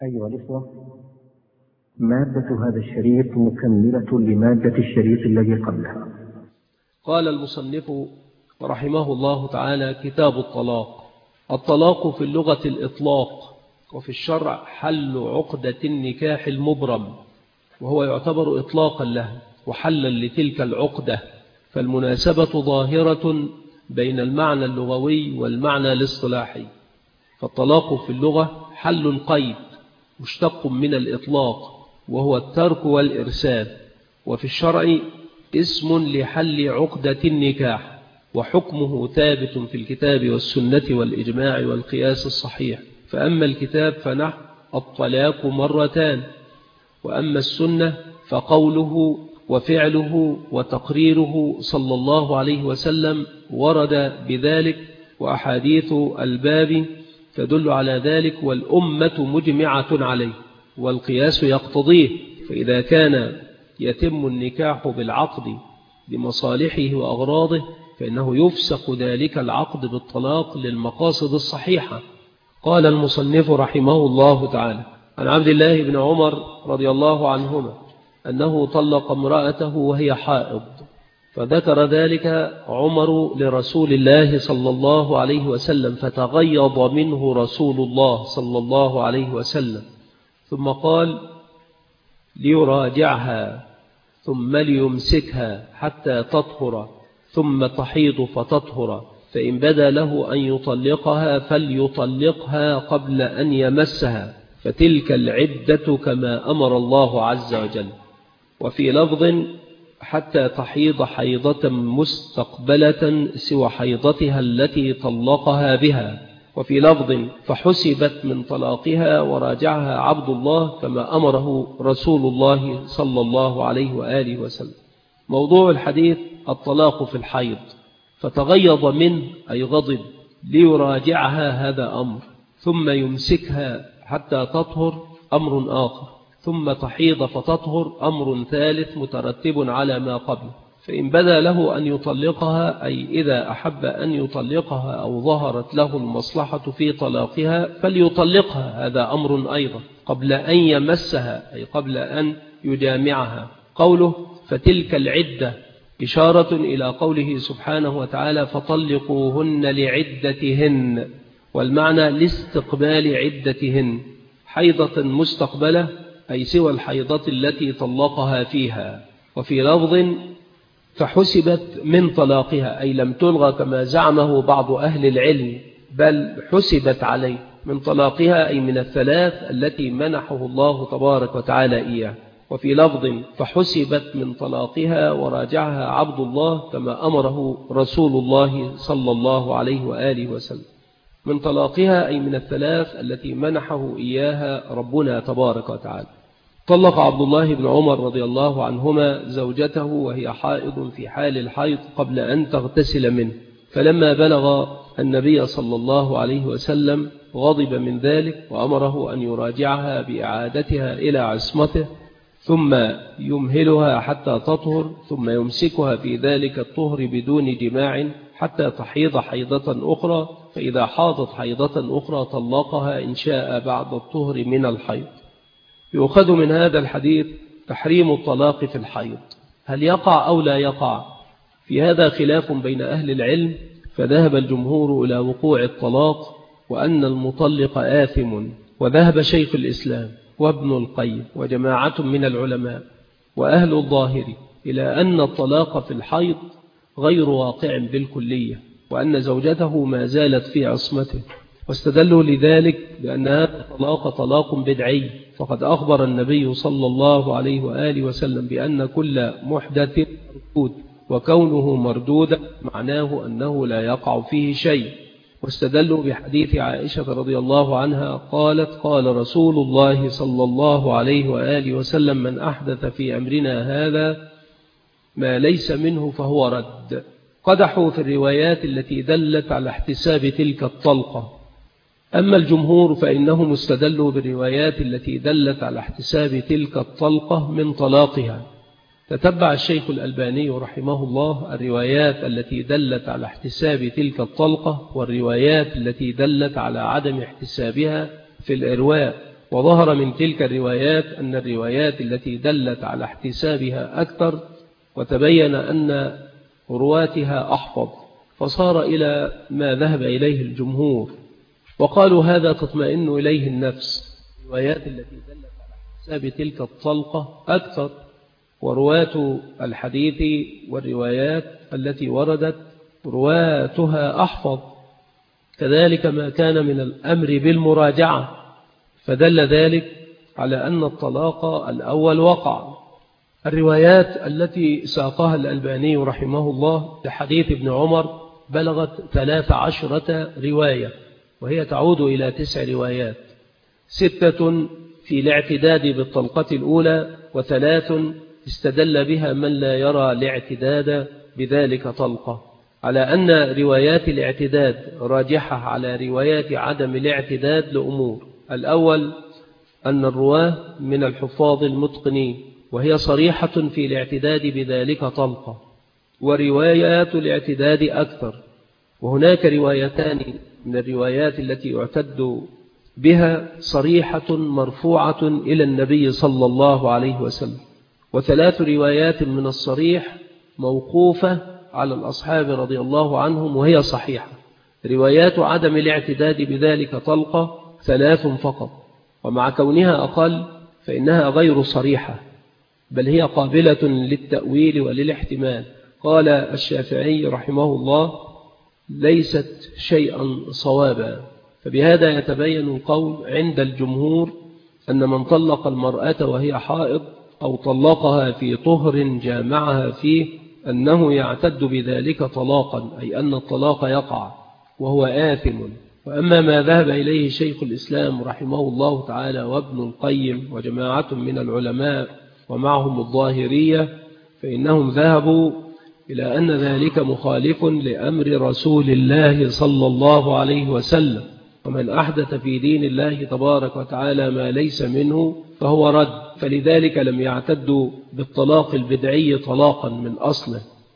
أيها الإخوة، مادة هذا الشريط مكملة لمادة الشريط الذي قبلها. قال المصنف رحمه الله تعالى: كتاب الطلاق. الطلاق في اللغة الإطلاق، وفي الشرع حل عقدة النكاح المبرم، وهو يعتبر إطلاقا له وحلا لتلك العقدة، فالمناسبة ظاهرة بين المعنى اللغوي والمعنى الاصطلاحي. فالطلاق في اللغة حل قيد مشتق من الإطلاق، وهو الترك والإرسال، وفي الشرع اسم لحل عقدة النكاح، وحكمه ثابت في الكتاب والسنة والإجماع والقياس الصحيح. فأما الكتاب فنحو الطلاق مرتان، وأما السنة فقوله وفعله وتقريره صلى الله عليه وسلم ورد بذلك، وأحاديث الباب تدل على ذلك، والأمة مجمعة عليه، والقياس يقتضيه. فإذا كان يتم النكاح بالعقد بمصالحه وأغراضه، فإنه يفسق ذلك العقد بالطلاق للمقاصد الصحيحة. قال المصنف رحمه الله تعالى: عن عبد الله بن عمر رضي الله عنهما أنه طلق امرأته وهي حائض، فذكر ذلك عمر لرسول الله صلى الله عليه وسلم، فتغيظ منه رسول الله صلى الله عليه وسلم، ثم قال: ليراجعها ثم ليمسكها حتى تطهر ثم تحيض فتطهر، فإن بدا له أن يطلقها فليطلقها قبل أن يمسها، فتلك العدة كما أمر الله عز وجل. وفي لفظ: حتى تحيض حيضة مستقبلة سوى حيضتها التي طلقها بها. وفي لفظ: فحسبت من طلاقها وراجعها عبد الله كما أمره رسول الله صلى الله عليه وآله وسلم. موضوع الحديث الطلاق في الحيض، فتغيظ منه أي غضب. ليراجعها هذا أمر، ثم يمسكها حتى تطهر أمر آخر، ثم تحيض فتطهر أمر ثالث مترتب على ما قبله. فإن بدا له أن يطلقها، أي إذا أحب أن يطلقها أو ظهرت له المصلحة في طلاقها فليطلقها، هذا أمر أيضا، قبل أن يمسها أي قبل أن يجامعها. قوله فتلك العدة إشارة إلى قوله سبحانه وتعالى: فطلقوهن لعدتهن، والمعنى لاستقبال عدتهن. حيضة مستقبلة أي سوى الحيضة التي طلقها فيها. وفي لفظ: فحسبت من طلاقها، أي لم تلغى كما زعمه بعض أهل العلم، بل حسبت عليه من طلاقها، أي من الثلاث التي منحه الله تبارك وتعالى إياه. وفي لفظ: فحسبت من طلاقها وراجعها عبد الله كما أمره رسول الله صلى الله عليه وآله وسلم. من طلاقها أي من الثلاث التي منحه إياها ربنا تبارك وتعالى. طلق عبد الله بن عمر رضي الله عنهما زوجته وهي حائض في حال الحيض قبل أن تغتسل منه، فلما بلغ النبي صلى الله عليه وسلم غضب من ذلك، وأمره أن يراجعها بإعادتها إلى عصمته، ثم يمهلها حتى تطهر، ثم يمسكها في ذلك الطهر بدون جماع حتى تحيض حيضة أخرى، فإذا حاضت حيضة أخرى طلقها إن شاء بعد الطهر من الحيض. يؤخذ من هذا الحديث تحريم الطلاق في الحيض، هل يقع أو لا يقع؟ في هذا خلاف بين أهل العلم، فذهب الجمهور إلى وقوع الطلاق وأن المطلق آثم، وذهب شيخ الإسلام وابن القيم وجماعة من العلماء وأهل الظاهر إلى أن الطلاق في الحيض غير واقع بالكلية، وأن زوجته ما زالت في عصمته، واستدلوا لذلك بأن هذا الطلاق طلاق بدعي، فقد أخبر النبي صلى الله عليه وآله وسلم بأن كل محدث مردود، وكونه مردودا معناه أنه لا يقع فيه شيء. واستدلوا بحديث عائشة رضي الله عنها قالت: قال رسول الله صلى الله عليه وآله وسلم: من أحدث في أمرنا هذا ما ليس منه فهو رد. قدحوا في الروايات التي دلت على احتساب تلك الطلقة. أما الجمهور فإنهم استدلوا بالروايات التي دلت على احتساب تلك الطلقة من طلاقها. تتبع الشيخ الألباني رحمه الله الروايات التي دلت على احتساب تلك الطلقة والروايات التي دلت على عدم احتسابها في الإرواء، وظهر من تلك الروايات أن الروايات التي دلت على احتسابها أكثر، وتبين أن رواتها أحفظ، فصار إلى ما ذهب إليه الجمهور، وقالوا هذا تطمئن إليه النفس. الروايات التي دلت على احتساب تلك الطلقة أكثر، ورواة الحديث والروايات التي وردت رواتها أحفظ. كذلك ما كان من الأمر بالمراجعة، فدل ذلك على أن الطلاق الأول وقع. الروايات التي ساقها الألباني رحمه الله لحديث ابن عمر بلغت 13 رواية، وهي تعود إلى 9 روايات، 6 في الاعتداد بالطلقة الأولى، و3 استدل بها من لا يرى الاعتداد بذلك طلقة، على أن روايات الاعتداد راجحة على روايات عدم الاعتداد لأمور. الأول أن الرواه من الحفاظ المتقنين، وهي صريحة في الاعتداد بذلك طلقة، وروايات الاعتداد أكثر. وهناك روايتان من الروايات التي يعتد بها صريحة مرفوعة إلى النبي صلى الله عليه وسلم، و3 روايات من الصريح موقوفة على الأصحاب رضي الله عنهم وهي صحيحة. روايات عدم الاعتداد بذلك طلقة 3 فقط، ومع كونها أقل فإنها غير صريحة، بل هي قابلة للتأويل وللاحتمال. قال الشافعي رحمه الله: ليست شيئا صوابا. فبهذا يتبين القول عند الجمهور أن من طلق المرأة وهي حائض أو طلقها في طهر جامعها فيه أنه يعتد بذلك طلاقا، أي أن الطلاق يقع وهو آثم. وأما ما ذهب إليه شيخ الإسلام رحمه الله تعالى وابن القيم وجماعة من العلماء ومعهم الظاهرية، فإنهم ذهبوا إلى أن ذلك مخالف لأمر رسول الله صلى الله عليه وسلم، ومن أحدث في دين الله تبارك وتعالى ما ليس منه فهو رد، فلذلك لم يعتدوا بالطلاق البدعي طلاقا من أصله.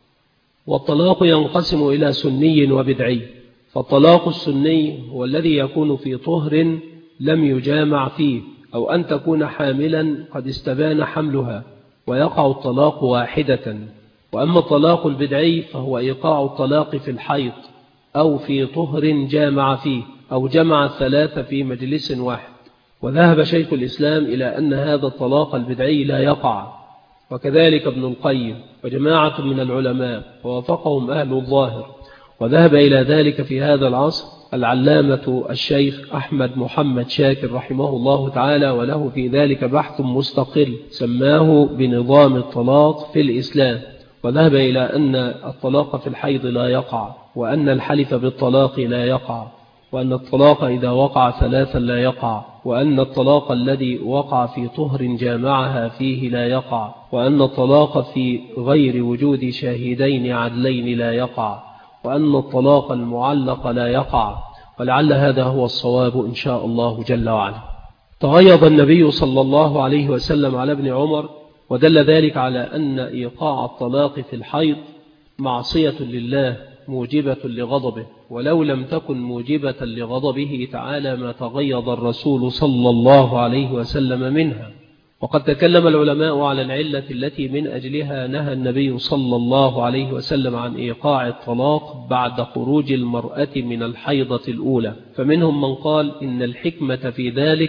والطلاق ينقسم إلى سني وبدعي. فالطلاق السني هو الذي يكون في طهر لم يجامع فيه، أو أن تكون حاملا قد استبان حملها ويقع الطلاق واحدة. وأما الطلاق البدعي فهو إيقاع الطلاق في الحيض أو في طهر جامع فيه، أو جمع 3 في مجلس واحد. وذهب شيخ الإسلام إلى أن هذا الطلاق البدعي لا يقع، وكذلك ابن القيم وجماعة من العلماء، ووافقهم أهل الظاهر. وذهب إلى ذلك في هذا العصر العلامة الشيخ أحمد محمد شاكر رحمه الله تعالى، وله في ذلك بحث مستقل سماه بنظام الطلاق في الإسلام. وذهب إلى أن الطلاق في الحيض لا يقع، وأن الحلف بالطلاق لا يقع، وأن الطلاق إذا وقع 3 لا يقع، وأن الطلاق الذي وقع في طهر جامعها فيه لا يقع، وأن الطلاق في غير وجود شاهدين عدلين لا يقع، وأن الطلاق المعلق لا يقع. ولعل هذا هو الصواب إن شاء الله جل وعلا. تغيظ النبي صلى الله عليه وسلم على ابن عمر، ودل ذلك على أن إيقاع الطلاق في الحيض معصية لله موجبة لغضبه، ولو لم تكن موجبة لغضبه تعالى ما تغيظ الرسول صلى الله عليه وسلم منها. وقد تكلم العلماء على العلة التي من أجلها نهى النبي صلى الله عليه وسلم عن إيقاع الطلاق بعد خروج المرأة من الحيضة الأولى. فمنهم من قال إن الحكمة في ذلك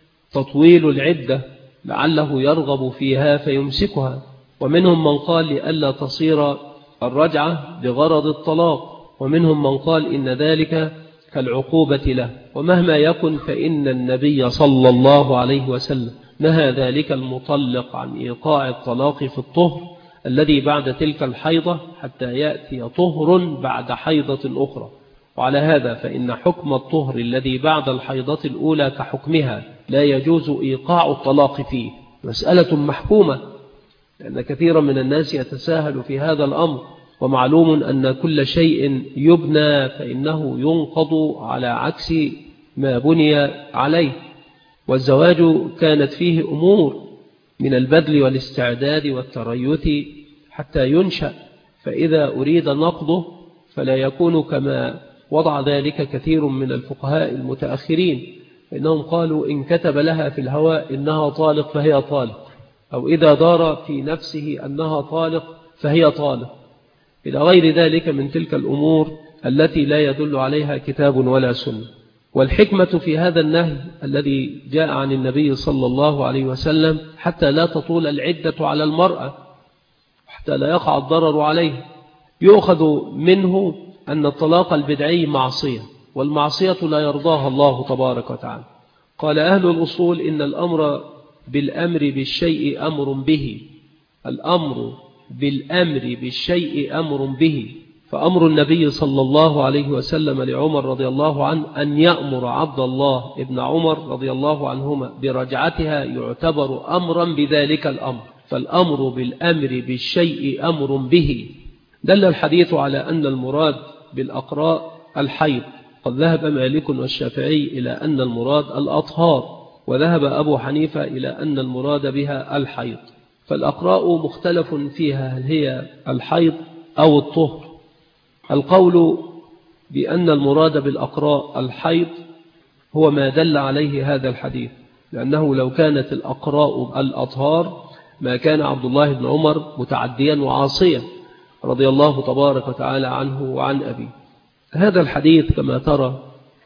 تطويل العدة لعله يرغب فيها فيمسكها، ومنهم من قال لئلا تصير الرجعة بغرض الطلاق، ومنهم من قال إن ذلك كالعقوبة له. ومهما يكن فإن النبي صلى الله عليه وسلم نهى ذلك المطلق عن إيقاع الطلاق في الطهر الذي بعد تلك الحيضة حتى يأتي طهر بعد حيضة أخرى. وعلى هذا فإن حكم الطهر الذي بعد الحيضة الأولى كحكمها لا يجوز إيقاع الطلاق فيه. مسألة محكومة، لأن كثيرا من الناس يتساهل في هذا الأمر، ومعلوم أن كل شيء يبنى فإنه ينقض على عكس ما بني عليه. والزواج كانت فيه أمور من البذل والاستعداد والتريث حتى ينشأ، فإذا أريد نقضه فلا يكون كما وضع ذلك كثير من الفقهاء المتأخرين، إنهم قالوا إن كتب لها في الهواء إنها طالق فهي طالق، أو إذا دار في نفسه أنها طالق فهي طالق، إلى غير ذلك من تلك الأمور التي لا يدل عليها كتاب ولا سنة. والحكمة في هذا النهي الذي جاء عن النبي صلى الله عليه وسلم حتى لا تطول العدة على المرأة، حتى لا يقع الضرر عليه. يؤخذ منه أن الطلاق البدعي معصية، والمعصية لا يرضاها الله تبارك وتعالى. قال أهل الأصول إن الأمر بالأمر بالشيء أمر به، الأمر بالأمر بالشيء أمر به، فأمر النبي صلى الله عليه وسلم لعمر رضي الله عنه أن يأمر عبد الله ابن عمر رضي الله عنهما برجعتها يعتبر أمرا بذلك الأمر، فالأمر بالأمر بالشيء أمر به. دل الحديث على أن المراد بالأقراء الحيض، قد ذهب مالك والشافعي إلى أن المراد الأطهار، وذهب أبو حنيفة إلى أن المراد بها الحيض. فالأقراء مختلف فيها هل هي الحيض أو الطهر. القول بأن المراد بالأقراء الحيض هو ما دل عليه هذا الحديث، لأنه لو كانت الأقراء الأطهار ما كان عبد الله بن عمر متعديا وعاصيا رضي الله تبارك وتعالى عنه وعن أبيه. هذا الحديث كما ترى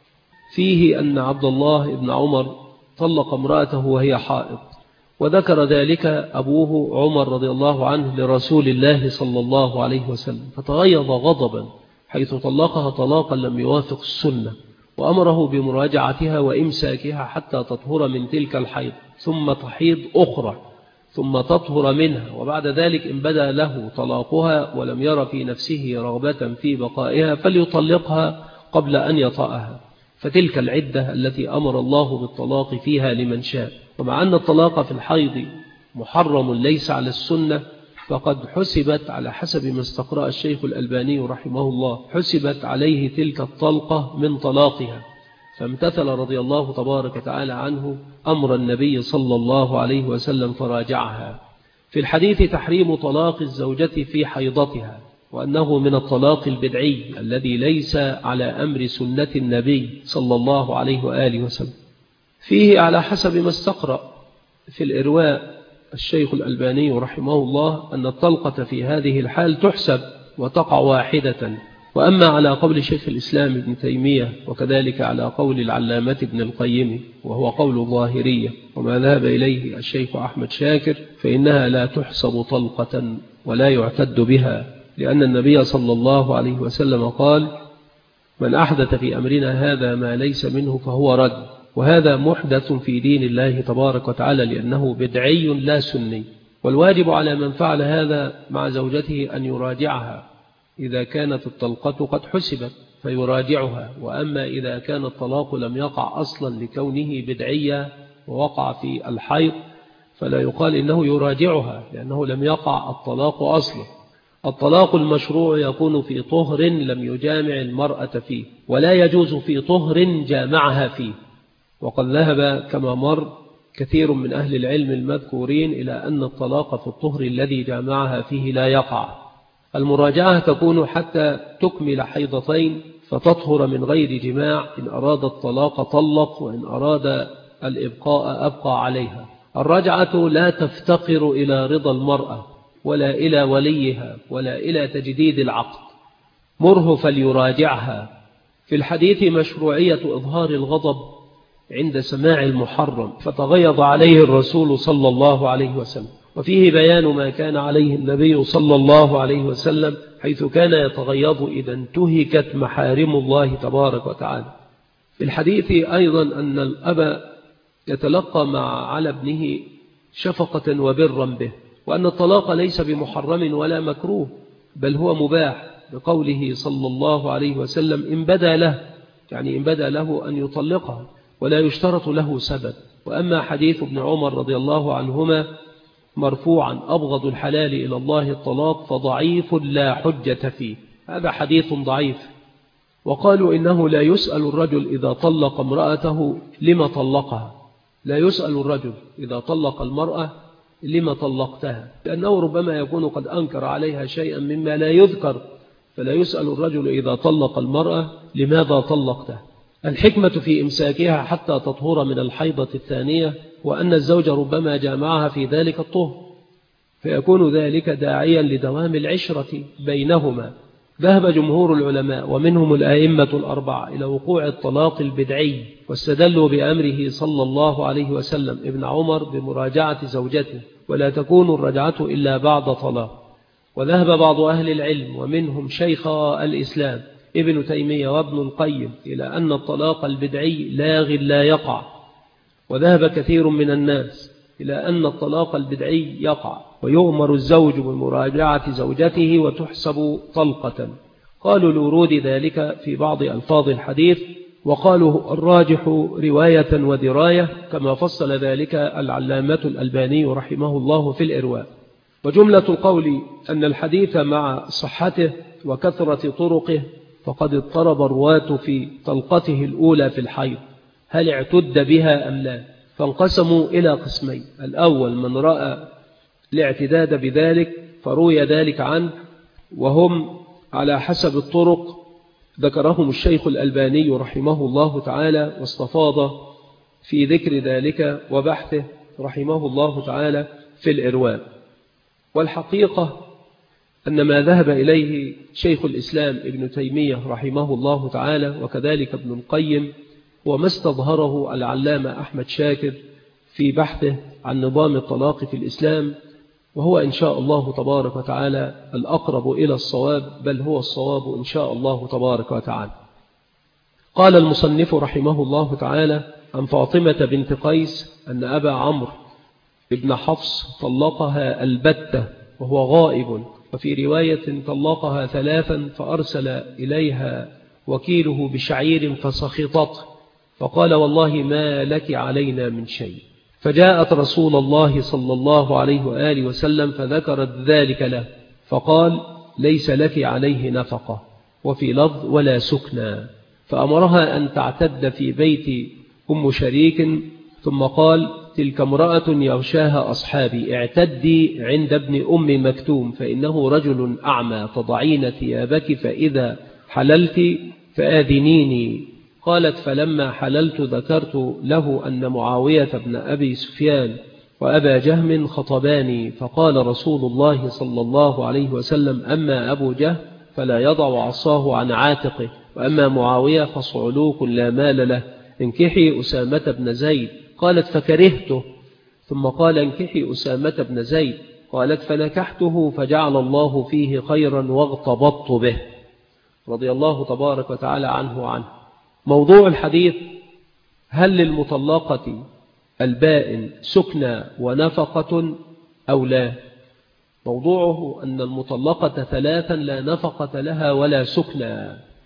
فيه أن عبد الله بن عمر طلق امرأته وهي حائض، وذكر ذلك أبوه عمر رضي الله عنه لرسول الله صلى الله عليه وسلم، فتغيظ غضبا حيث طلقها طلاقا لم يوافق السنة، وأمره بمراجعتها وإمساكها حتى تطهر من تلك الحيض، ثم تحيض أخرى، ثم تطهر منها، وبعد ذلك إن بدا له طلاقها ولم ير في نفسه رغبة في بقائها فليطلقها قبل أن يطأها، فتلك العدة التي أمر الله بالطلاق فيها لمن شاء. ومع أن الطلاق في الحيض محرم ليس على السنة، فقد حسبت على حسب ما استقرأ الشيخ الألباني رحمه الله، حسبت عليه تلك الطلقة من طلاقها، فامتثل رضي الله تبارك وتعالى عنه أمر النبي صلى الله عليه وسلم فراجعها. في الحديث تحريم طلاق الزوجة في حيضتها، وأنه من الطلاق البدعي الذي ليس على أمر سنة النبي صلى الله عليه وآله وسلم. فيه على حسب ما استقرأ في الإرواء الشيخ الألباني رحمه الله أن الطلقة في هذه الحال تحسب وتقع واحدة. وأما على قول شيخ الإسلام ابن تيمية وكذلك على قول العلامة ابن القيم وهو قول الظاهرية وما ذهب إليه الشيخ أحمد شاكر، فإنها لا تحسب طلقة ولا يعتد بها، لأن النبي صلى الله عليه وسلم قال: من أحدث في أمرنا هذا ما ليس منه فهو رد. وهذا محدث في دين الله تبارك وتعالى لأنه بدعي لا سني. والواجب على من فعل هذا مع زوجته أن يراجعها إذا كانت الطلقة قد حسبت فيراجعها، وأما إذا كان الطلاق لم يقع أصلا لكونه بدعيا ووقع في الحيض فلا يقال إنه يراجعها، لأنه لم يقع الطلاق أصلا. الطلاق المشروع يكون في طهر لم يجامع المرأة فيه، ولا يجوز في طهر جامعها فيه. وقد ذهب كما مر كثير من أهل العلم المذكورين إلى أن الطلاق في الطهر الذي جامعها فيه لا يقع. المراجعة تكون حتى تكمل حيضتين فتطهر من غير جماع، إن أراد الطلاق طلق، وإن أراد الإبقاء أبقى عليها. الرجعة لا تفتقر إلى رضا المرأة ولا إلى وليها ولا إلى تجديد العقد، مره فليراجعها. في الحديث مشروعية إظهار الغضب عند سماع المحرم، فتغيظ عليه الرسول صلى الله عليه وسلم، وفيه بيان ما كان عليه النبي صلى الله عليه وسلم حيث كان يتغيظ إذا انتهكت محارم الله تبارك وتعالى. في الحديث أيضا أن الأب يتلقى على ابنه شفقة وبرا به، وأن الطلاق ليس بمحرم ولا مكروه بل هو مباح، بقوله صلى الله عليه وسلم: إن بدا له، يعني إن بدا له أن يطلقها، ولا يشترط له سبب. وأما حديث ابن عمر رضي الله عنهما مرفوعا: أبغض الحلال إلى الله الطلاق، فضعيف لا حجة فيه، هذا حديث ضعيف. وقالوا إنه لا يسأل الرجل إذا طلق امرأته لما طلقها، لا يسأل الرجل إذا طلق المرأة لما طلقتها، لأنه ربما يكون قد أنكر عليها شيئا مما لا يذكر، فلا يسأل الرجل إذا طلق المرأة لماذا طلقتها. الحكمة في إمساكها حتى تطهر من الحيضة الثانية، وأن الزوج ربما جامعها في ذلك الطهر، فيكون ذلك داعيا لدوام العشرة بينهما. ذهب جمهور العلماء ومنهم الآئمة الأربعة إلى وقوع الطلاق البدعي، واستدلوا بأمره صلى الله عليه وسلم ابن عمر بمراجعة زوجته، ولا تكون الرجعة إلا بعد طلاق. وذهب بعض أهل العلم ومنهم شيخ الإسلام ابن تيمية وابن القيم إلى أن الطلاق البدعي لاغ لا يقع، وذهب كثير من الناس إلى أن الطلاق البدعي يقع، ويؤمر الزوج بمراجعة زوجته وتحسب طلقة. قالوا لورود ذلك في بعض ألفاظ الحديث، وقالوا الراجح رواية ودراية، كما فصل ذلك العلامة الألباني رحمه الله في الإرواء. وجملة القول أن الحديث مع صحته وكثرة طرقه فقد اضطرب الرواة في طلقته الأولى في الحيض، هل اعتد بها أم لا؟ فانقسموا إلى قسمين: الأول من رأى الاعتداد بذلك فروي ذلك عنه، وهم على حسب الطرق ذكرهم الشيخ الألباني رحمه الله تعالى، واستفاض في ذكر ذلك وبحثه رحمه الله تعالى في الإرواء. والحقيقة أن ما ذهب إليه شيخ الإسلام ابن تيمية رحمه الله تعالى وكذلك ابن القيم وما استظهره العلامة أحمد شاكر في بحثه عن نظام الطلاق في الإسلام، وهو إن شاء الله تبارك وتعالى الأقرب إلى الصواب، بل هو الصواب إن شاء الله تبارك وتعالى. قال المصنف رحمه الله تعالى عن فاطمة بنت قيس أن أبا عمرو ابن حفص طلقها البتة وهو غائب، وفي رواية طلقها 3 فأرسل إليها وكيله بشعير فسخطته، فقال والله ما لك علينا من شيء. فجاءت رسول الله صلى الله عليه وآله وسلم فذكرت ذلك له، فقال ليس لك عليه نفقة، وفي لفظ ولا سكنى، فأمرها أن تعتد في بيت أم شريك، ثم قال تلك امرأة يغشاها أصحابي، اعتدي عند ابن أم مكتوم فإنه رجل أعمى، تضعين ثيابك فإذا حللت فآذنيني. قالت فلما حللت ذكرت له أن معاوية بن أبي سفيان وأبا جهم خطباني، فقال رسول الله صلى الله عليه وسلم أما أبو جهم فلا يضع عصاه عن عاتقه، وأما معاوية فصعلوك لا مال له، انكحي أسامة بن زيد. قالت فكرهته، ثم قال انكحي أسامة بن زيد. قالت فنكحته فجعل الله فيه خيرا واغتبطت به، رضي الله تبارك وتعالى عنه وعنه. موضوع الحديث: هل للمطلقة البائن سكنى ونفقة أو لا؟ موضوعه أن المطلقة 3 لا نفقة لها ولا سكنى.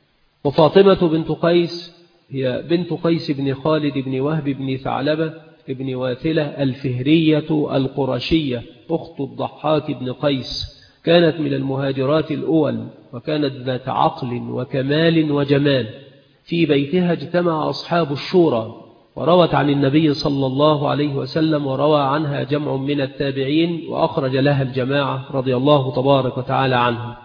وفاطمة بنت قيس هي بنت قيس بن خالد بن وهب بن ثعلبة بن واثلة الفهرية القرشية، أخت الضحاك بن قيس، كانت من المهاجرات الأول، وكانت ذات عقل وكمال وجمال. في بيتها اجتمع أصحاب الشورى، وروت عن النبي صلى الله عليه وسلم، وروى عنها جمع من التابعين، وأخرج لها الجماعة رضي الله تبارك وتعالى عنهم،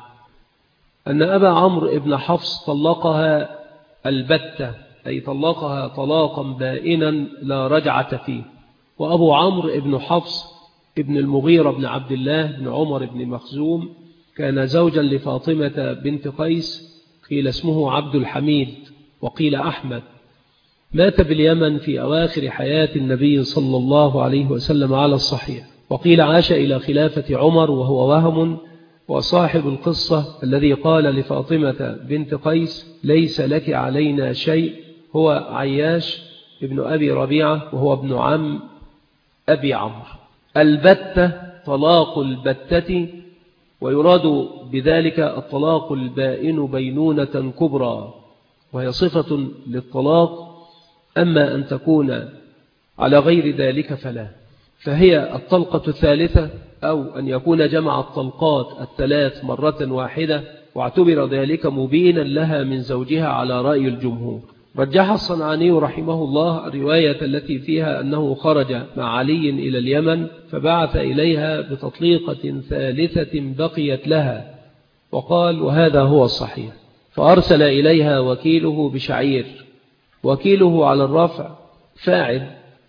أن أبا عمرو ابن حفص طلقها البتة، أي طلقها طلاقا بائنا لا رجعة فيه. وأبو عمرو ابن حفص ابن المغيرة بن عبد الله بن عمر بن مخزوم كان زوجا لفاطمة بنت قيس، قيل اسمه عبد الحميد وقيل أحمد، مات باليمن في أواخر حياة النبي صلى الله عليه وسلم على الصحيح، وقيل عاش إلى خلافة عمر وهو وهم. وصاحب القصة الذي قال لفاطمة بنت قيس ليس لك علينا شيء هو عياش ابن أبي ربيعة، وهو ابن عم أبي عمرو. البتة طلاق البتة، ويراد بذلك الطلاق البائن بينونة كبرى، وهي صفة للطلاق، أما أن تكون على غير ذلك فلا، فهي الطلقة الثالثة، أو أن يكون جمع الطلقات 3 مرة واحدة، واعتبر ذلك مبينا لها من زوجها على رأي الجمهور. رجح الصنعاني رحمه الله الرواية التي فيها أنه خرج مع علي إلى اليمن فبعث إليها بتطليقة 3 بقيت لها، وقال وهذا هو الصحيح، فأرسل إليها وكيله بشعير، وكيله على الرفع فاعل،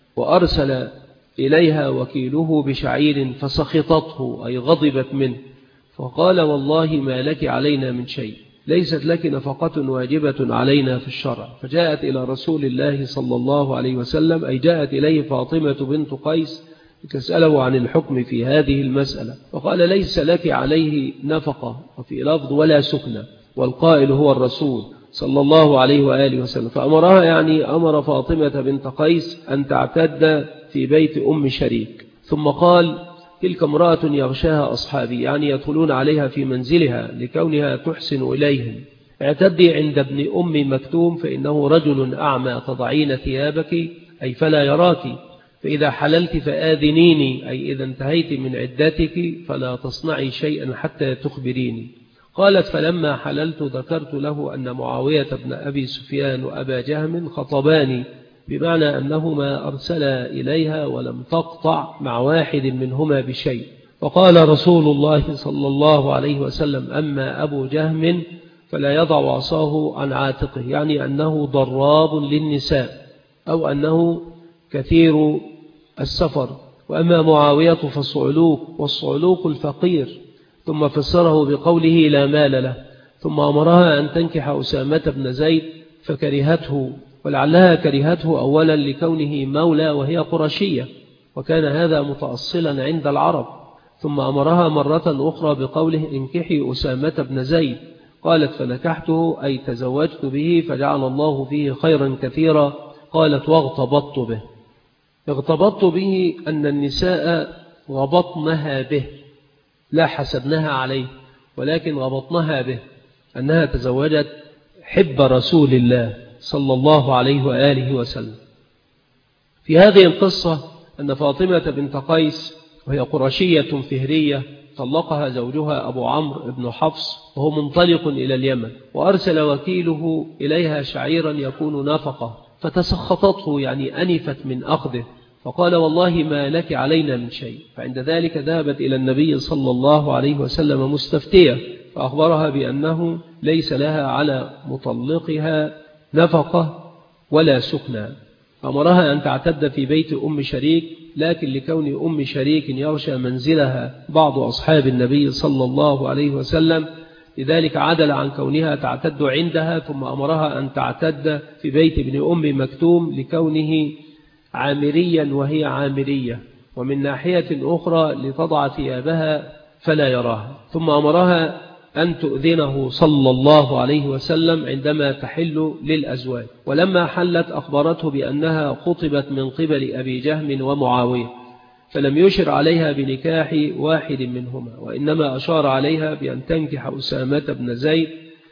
وأرسل إليها وكيله بشعير فسخطته أي غضبت منه، فقال والله ما لك علينا من شيء، ليست لك نفقة واجبة علينا في الشرع. فجاءت إلى رسول الله صلى الله عليه وسلم، أي جاءت إليه فاطمة بنت قيس تسأله عن الحكم في هذه المسألة، فقال ليس لك عليه نفقة، وفي لفظ ولا سكنة، والقائل هو الرسول صلى الله عليه وآله وسلم. فأمرها، يعني أمر فاطمة بنت قيس أن تعتد في بيت أم شريك. ثم قال تلك امرأة يغشاها أصحابي، يعني يدخلون عليها في منزلها لكونها تحسن إليهم، اعتدي عند ابن أم مكتوم فإنه رجل أعمى تضعين ثيابك أي فلا يراك، فإذا حللت فآذنيني أي إذا انتهيت من عدتك فلا تصنعي شيئا حتى تخبريني. قالت فلما حللت ذكرت له أن معاوية بن أبي سفيان وأبا جهم خطباني، بمعنى أنهما أرسلا إليها ولم تقطع مع واحد منهما بشيء. وقال رسول الله صلى الله عليه وسلم أما أبو جهم فلا يضع عصاه عن عاتقه، يعني أنه ضراب للنساء أو أنه كثير السفر، وأما معاوية فالصعلوك، والصعلوك الفقير. ثم فسره بقوله لا مال له. ثم أمرها أن تنكح أسامة بن زيد فكرهته، ولعلها كرهته أولا لكونه مولى وهي قرشية، وكان هذا متأصلا عند العرب. ثم أمرها مرة أخرى بقوله انكحي أسامة بن زيد، قالت فنكحته أي تزوجت به فجعل الله فيه خيرا كثيرا. قالت واغتبطت به. اغتبطت به أن النساء غبطنها به، لا حسبناها عليه، ولكن غبطنها به أنها تزوجت حب رسول الله صلى الله عليه وآله وسلم. في هذه القصة أن فاطمة بنت قيس وهي قرشية فهرية طلقها زوجها أبو عمرو بن حفص وهو منطلق إلى اليمن، وأرسل وكيله إليها شعيرا يكون نفقه، فتسخطته يعني أنفت من أخذه، فقال والله ما لك علينا من شيء. فعند ذلك ذهبت إلى النبي صلى الله عليه وسلم مستفتية، فأخبرها بأنه ليس لها على مطلقها نفقة ولا سكنى. أمرها أن تعتد في بيت أم شريك، لكن لكون أم شريك يغشى منزلها بعض أصحاب النبي صلى الله عليه وسلم، لذلك عدل عن كونها تعتد عندها. ثم أمرها أن تعتد في بيت ابن أم مكتوم لكونه عامريا وهي عامرية، ومن ناحية أخرى لتضع ثيابها فلا يراها. ثم أمرها أن تؤذنه صلى الله عليه وسلم عندما تحل للأزواج. ولما حلت أخبرته بأنها خطبت من قبل أبي جهم ومعاوية، فلم يشر عليها بنكاح واحد منهما، وإنما أشار عليها بأن تنكح أسامة بن زيد،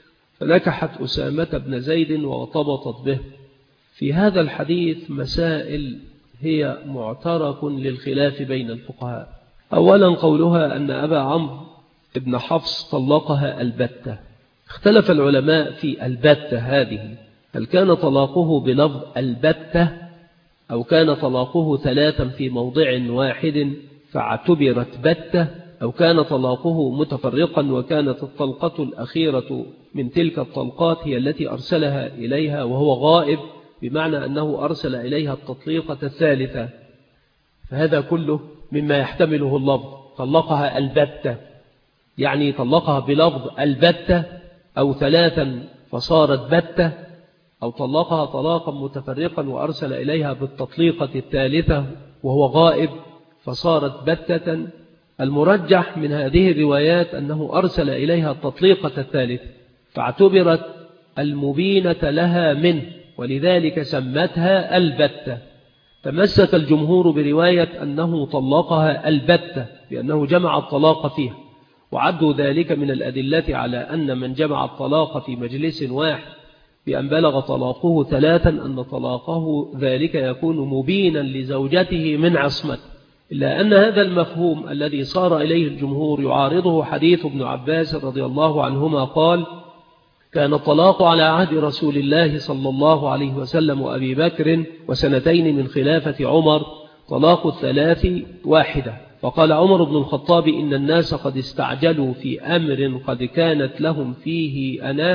فنكحت أسامة بن زيد وارتبطت به. في هذا الحديث مسائل هي معترك للخلاف بين الفقهاء. أولا قولها أن أبا عمرو ابن حفص طلقها البتة، اختلف العلماء في البتة هذه، هل كان طلاقه بلفظ البتة أو كان طلاقه ثلاثا في موضع واحد فاعتبرت بتة، أو كان طلاقه متفرقا وكانت الطلقة الأخيرة من تلك الطلقات هي التي أرسلها إليها وهو غائب، بمعنى أنه أرسل إليها التطليقة الثالثة. فهذا كله مما يحتمله اللفظ، طلقها البتة يعني طلقها بلفظ البتة، أو ثلاثا فصارت بتة، أو طلقها طلاقا متفرقا وأرسل إليها بالتطليقة الثالثة وهو غائب فصارت بتة. المرجح من هذه الروايات أنه أرسل إليها التطليقة الثالثة فاعتبرت المبينة لها منه، ولذلك سمتها البتة. تمسك الجمهور برواية أنه طلقها البتة بأنه جمع الطلاق فيها، وعدوا ذلك من الأدلة على أن من جمع الطلاق في مجلس واحد بأن بلغ طلاقه ثلاثا أن طلاقه ذلك يكون مبينا لزوجته من عصمته، إلا أن هذا المفهوم الذي صار إليه الجمهور يعارضه حديث ابن عباس رضي الله عنهما قال كان الطلاق على عهد رسول الله صلى الله عليه وسلم وأبي بكر وسنتين من خلافة عمر طلاق الثلاث واحدة. فقال عمر بن الخطاب إن الناس قد استعجلوا في أمر قد كانت لهم فيه أناه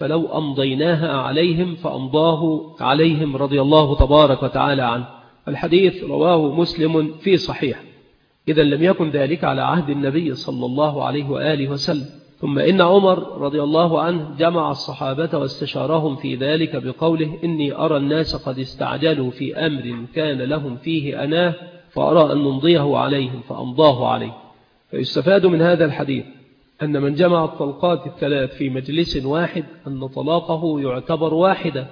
فلو أمضيناها عليهم فأمضاه عليهم رضي الله تبارك وتعالى عنه. الحديث رواه مسلم في صحيح. إذا لم يكن ذلك على عهد النبي صلى الله عليه وآله وسلم. ثم إن عمر رضي الله عنه جمع الصحابة واستشارهم في ذلك بقوله: إني أرى الناس قد استعجلوا في أمر كان لهم فيه أناه، فأرى أن نمضيه عليهم، فأمضاه عليه. فيستفاد من هذا الحديث أن من جمع الطلقات الثلاث في مجلس واحد أن طلاقه يعتبر واحدة.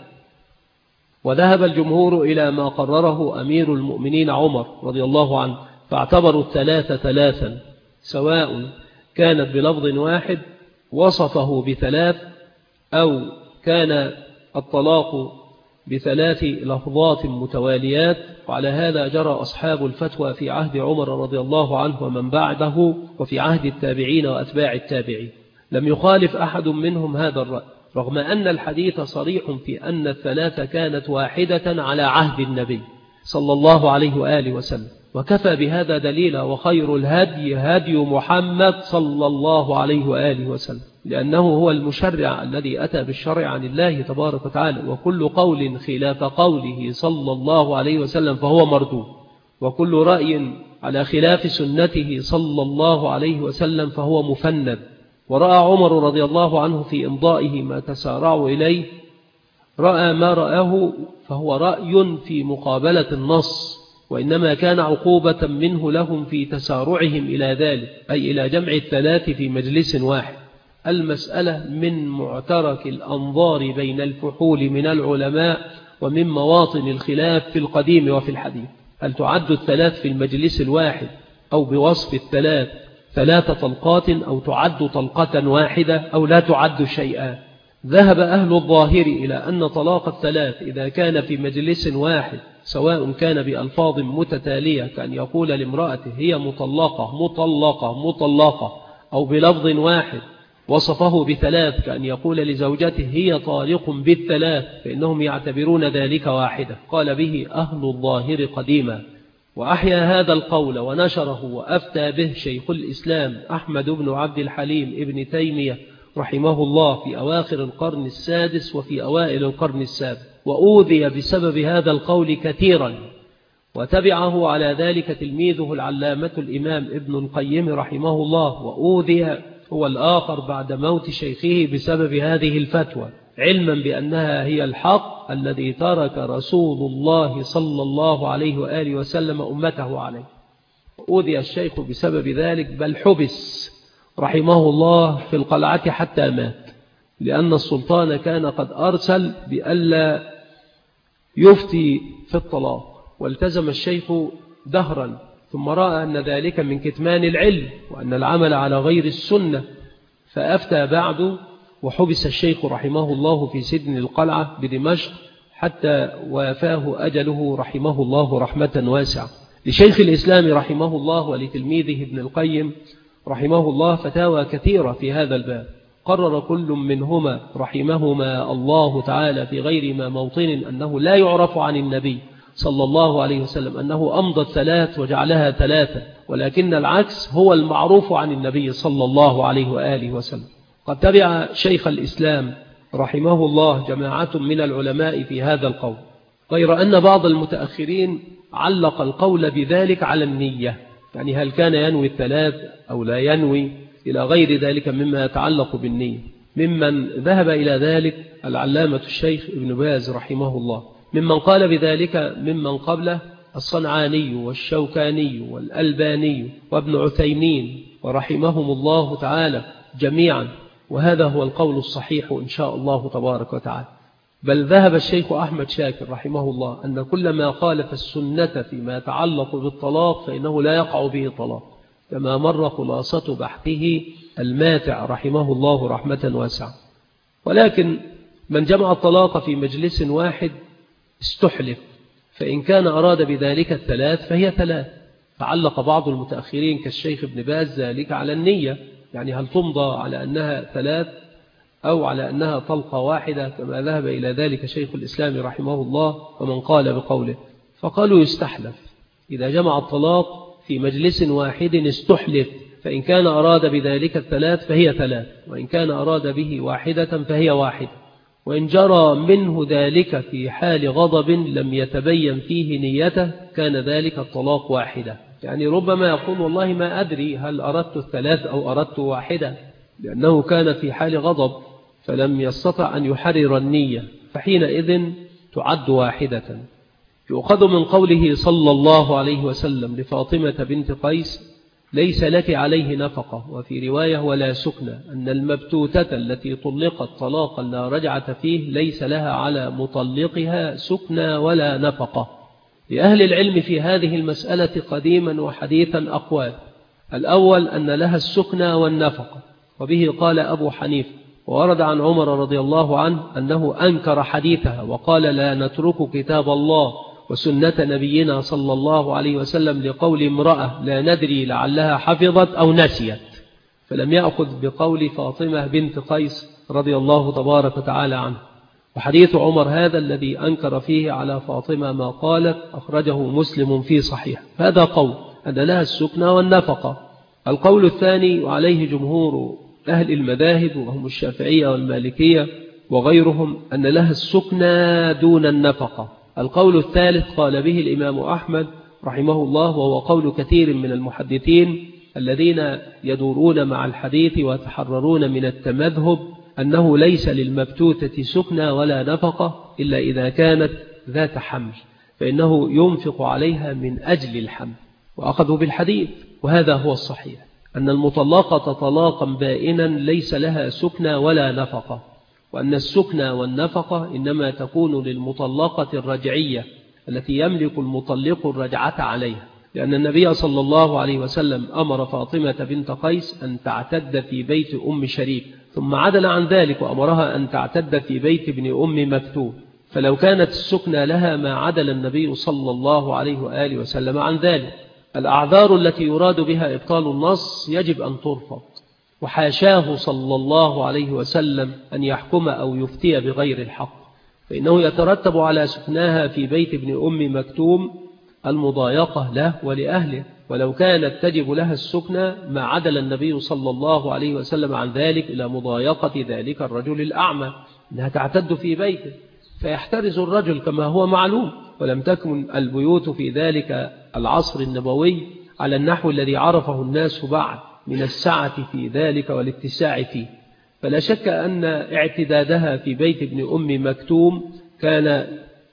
وذهب الجمهور إلى ما قرره أمير المؤمنين عمر رضي الله عنه، فاعتبروا الثلاثة ثلاثا، سواء كانت بلفظ واحد وصفه بثلاث، أو كان الطلاق بثلاث لفظات متواليات. وعلى هذا جرى أصحاب الفتوى في عهد عمر رضي الله عنه ومن بعده، وفي عهد التابعين وأتباع التابعين. لم يخالف أحد منهم هذا الرأي، رغم أن الحديث صريح في أن الثلاثة كانت واحدة على عهد النبي صلى الله عليه وآله وسلم. وكفى بهذا دليلا، وخير الهدي هدي محمد صلى الله عليه وآله وسلم، لأنه هو المشرع الذي أتى بالشرع عن الله تبارك وتعالى. وكل قول خلاف قوله صلى الله عليه وسلم فهو مردود، وكل رأي على خلاف سنته صلى الله عليه وسلم فهو مفند. ورأى عمر رضي الله عنه في إمضائه ما تسارعوا إليه، رأى ما رآه فهو رأي في مقابلة النص، وإنما كان عقوبة منه لهم في تسارعهم إلى ذلك، أي إلى جمع الثلاث في مجلس واحد. المسألة من معترك الأنظار بين الفحول من العلماء، ومن مواطن الخلاف في القديم وفي الحديث. هل تعد الثلاث في المجلس الواحد أو بوصف الثلاث ثلاث طلقات، أو تعد طلقة واحدة، أو لا تعد شيئا؟ ذهب أهل الظاهر إلى أن طلاق الثلاث إذا كان في مجلس واحد، سواء كان بألفاظ متتالية كأن يقول لامرأته هي مطلقة مطلقة مطلقة، أو بلفظ واحد وصفه بثلاث كأن يقول لزوجته هي طالق بالثلاث، فإنهم يعتبرون ذلك واحدة. قال به أهل الظاهر قديما، وأحيا هذا القول ونشره وأفتى به شيخ الإسلام أحمد بن عبد الحليم ابن تيمية رحمه الله في أواخر القرن السادس وفي أوائل القرن السابع، وأوذي بسبب هذا القول كثيرا. وتبعه على ذلك تلميذه العلامة الإمام ابن القيم رحمه الله، وأوذي هو الآخر بعد موت شيخه بسبب هذه الفتوى، علما بأنها هي الحق الذي ترك رسول الله صلى الله عليه وآله وسلم أمته عليه. أوذي الشيخ بسبب ذلك، بل حبس رحمه الله في القلعة حتى مات، لأن السلطان كان قد أرسل بألا يفتي في الطلاق. والتزم الشيخ دهرا، ثم رأى أن ذلك من كتمان العلم وأن العمل على غير السنة، فأفتى بعد، وحبس الشيخ رحمه الله في سجن القلعة بدمشق حتى وافاه أجله رحمه الله رحمة واسعة. لشيخ الإسلام رحمه الله ولتلميذه ابن القيم رحمه الله فتاوى كثيرة في هذا الباب، قرر كل منهما رحمهما الله تعالى في غير ما موطن أنه لا يعرف عن النبي صلى الله عليه وسلم أنه أمضى الثلاث وجعلها ثلاثة، ولكن العكس هو المعروف عن النبي صلى الله عليه وآله وسلم. قد تبع شيخ الإسلام رحمه الله جماعة من العلماء في هذا القول، غير أن بعض المتأخرين علق القول بذلك على النية، يعني هل كان ينوي الثلاث أو لا ينوي، إلى غير ذلك مما يتعلق بالنية. ممن ذهب إلى ذلك العلامة الشيخ ابن باز رحمه الله. ممن قال بذلك ممن قبله الصنعاني والشوكاني والألباني وابن عثيمين ورحمهم الله تعالى جميعا، وهذا هو القول الصحيح إن شاء الله تبارك وتعالى. بل ذهب الشيخ أحمد شاكر رحمه الله أن كل ما خالف السنة فيما يتعلق بالطلاق فإنه لا يقع به طلاق، كما مر خلاصة بحثه الماتع رحمه الله رحمة واسعة. ولكن من جمع الطلاق في مجلس واحد استحلف، فإن كان أراد بذلك الثلاث فهي ثلاث. تعلق بعض المتأخرين كالشيخ ابن باز ذلك على النية، يعني هل تمضى على أنها ثلاث أو على أنها طلقة واحدة، كما ذهب إلى ذلك شيخ الإسلام رحمه الله ومن قال بقوله. فقالوا يستحلف إذا جمع الطلاق في مجلس واحد استحلف، فإن كان أراد بذلك الثلاث فهي ثلاث، وإن كان أراد به واحدة فهي واحدة. وإن جرى منه ذلك في حال غضب لم يتبين فيه نيته كان ذلك الطلاق واحدة. يعني ربما يقول والله ما أدري هل أردت الثلاث أو أردت واحدة، لأنه كان في حال غضب فلم يستطع أن يحرر النية، فحينئذ تعد واحدة. يؤخذ من قوله صلى الله عليه وسلم لفاطمة بنت قيس: ليس لك عليه نفقة، وفي رواية: ولا سكنة، أن المبتوتة التي طلقت طلاقا لا رجعة فيه ليس لها على مطلقها سكنة ولا نفقة. لأهل العلم في هذه المسألة قديما وحديثا أقوال. الأول أن لها السكنة والنفقة، وبه قال أبو حنيفة، وورد عن عمر رضي الله عنه أنه أنكر حديثها وقال: لا نترك كتاب الله وسنة نبينا صلى الله عليه وسلم لقول امرأة لا ندري لعلها حفظت أو نسيت، فلم يأخذ بقول فاطمة بنت قيس رضي الله تبارك وتعالى عنه. وحديث عمر هذا الذي أنكر فيه على فاطمة ما قالت أخرجه مسلم في صحيح. هذا قول أن لها السكنة والنفقة. القول الثاني وعليه جمهور أهل المذاهب وهم الشافعية والمالكية وغيرهم أن لها السكنة دون النفقة. القول الثالث قال به الإمام أحمد رحمه الله، وهو قول كثير من المحدثين الذين يدورون مع الحديث ويتحررون من التمذهب، أنه ليس للمبتوتة سكنة ولا نفقة إلا إذا كانت ذات حمل، فإنه ينفق عليها من أجل الحمل، وأخذوا بالحديث. وهذا هو الصحيح، أن المطلقة طلاقا بائنا ليس لها سكنة ولا نفقة، وأن السكنة والنفقة إنما تكون للمطلقة الرجعية التي يملك المطلق الرجعة عليها، لأن النبي صلى الله عليه وسلم أمر فاطمة بنت قيس أن تعتد في بيت أم شريك، ثم عدل عن ذلك وأمرها أن تعتد في بيت ابن أم مكتوم. فلو كانت السكنة لها ما عدل النبي صلى الله عليه وآله وسلم عن ذلك. الأعذار التي يراد بها إبطال النص يجب أن ترفض، وحاشاه صلى الله عليه وسلم أن يحكم أو يفتي بغير الحق، فإنه يترتب على سكناها في بيت ابن أم مكتوم المضايقة له ولأهله. ولو كانت تجب لها السكنة ما عدل النبي صلى الله عليه وسلم عن ذلك إلى مضايقة ذلك الرجل الأعمى، أنها تعتد في بيته فيحترز الرجل كما هو معلوم. ولم تكن البيوت في ذلك العصر النبوي على النحو الذي عرفه الناس بعد من السعة في ذلك والاتساع فيه، فلا شك أن اعتدادها في بيت ابن أم مكتوم كان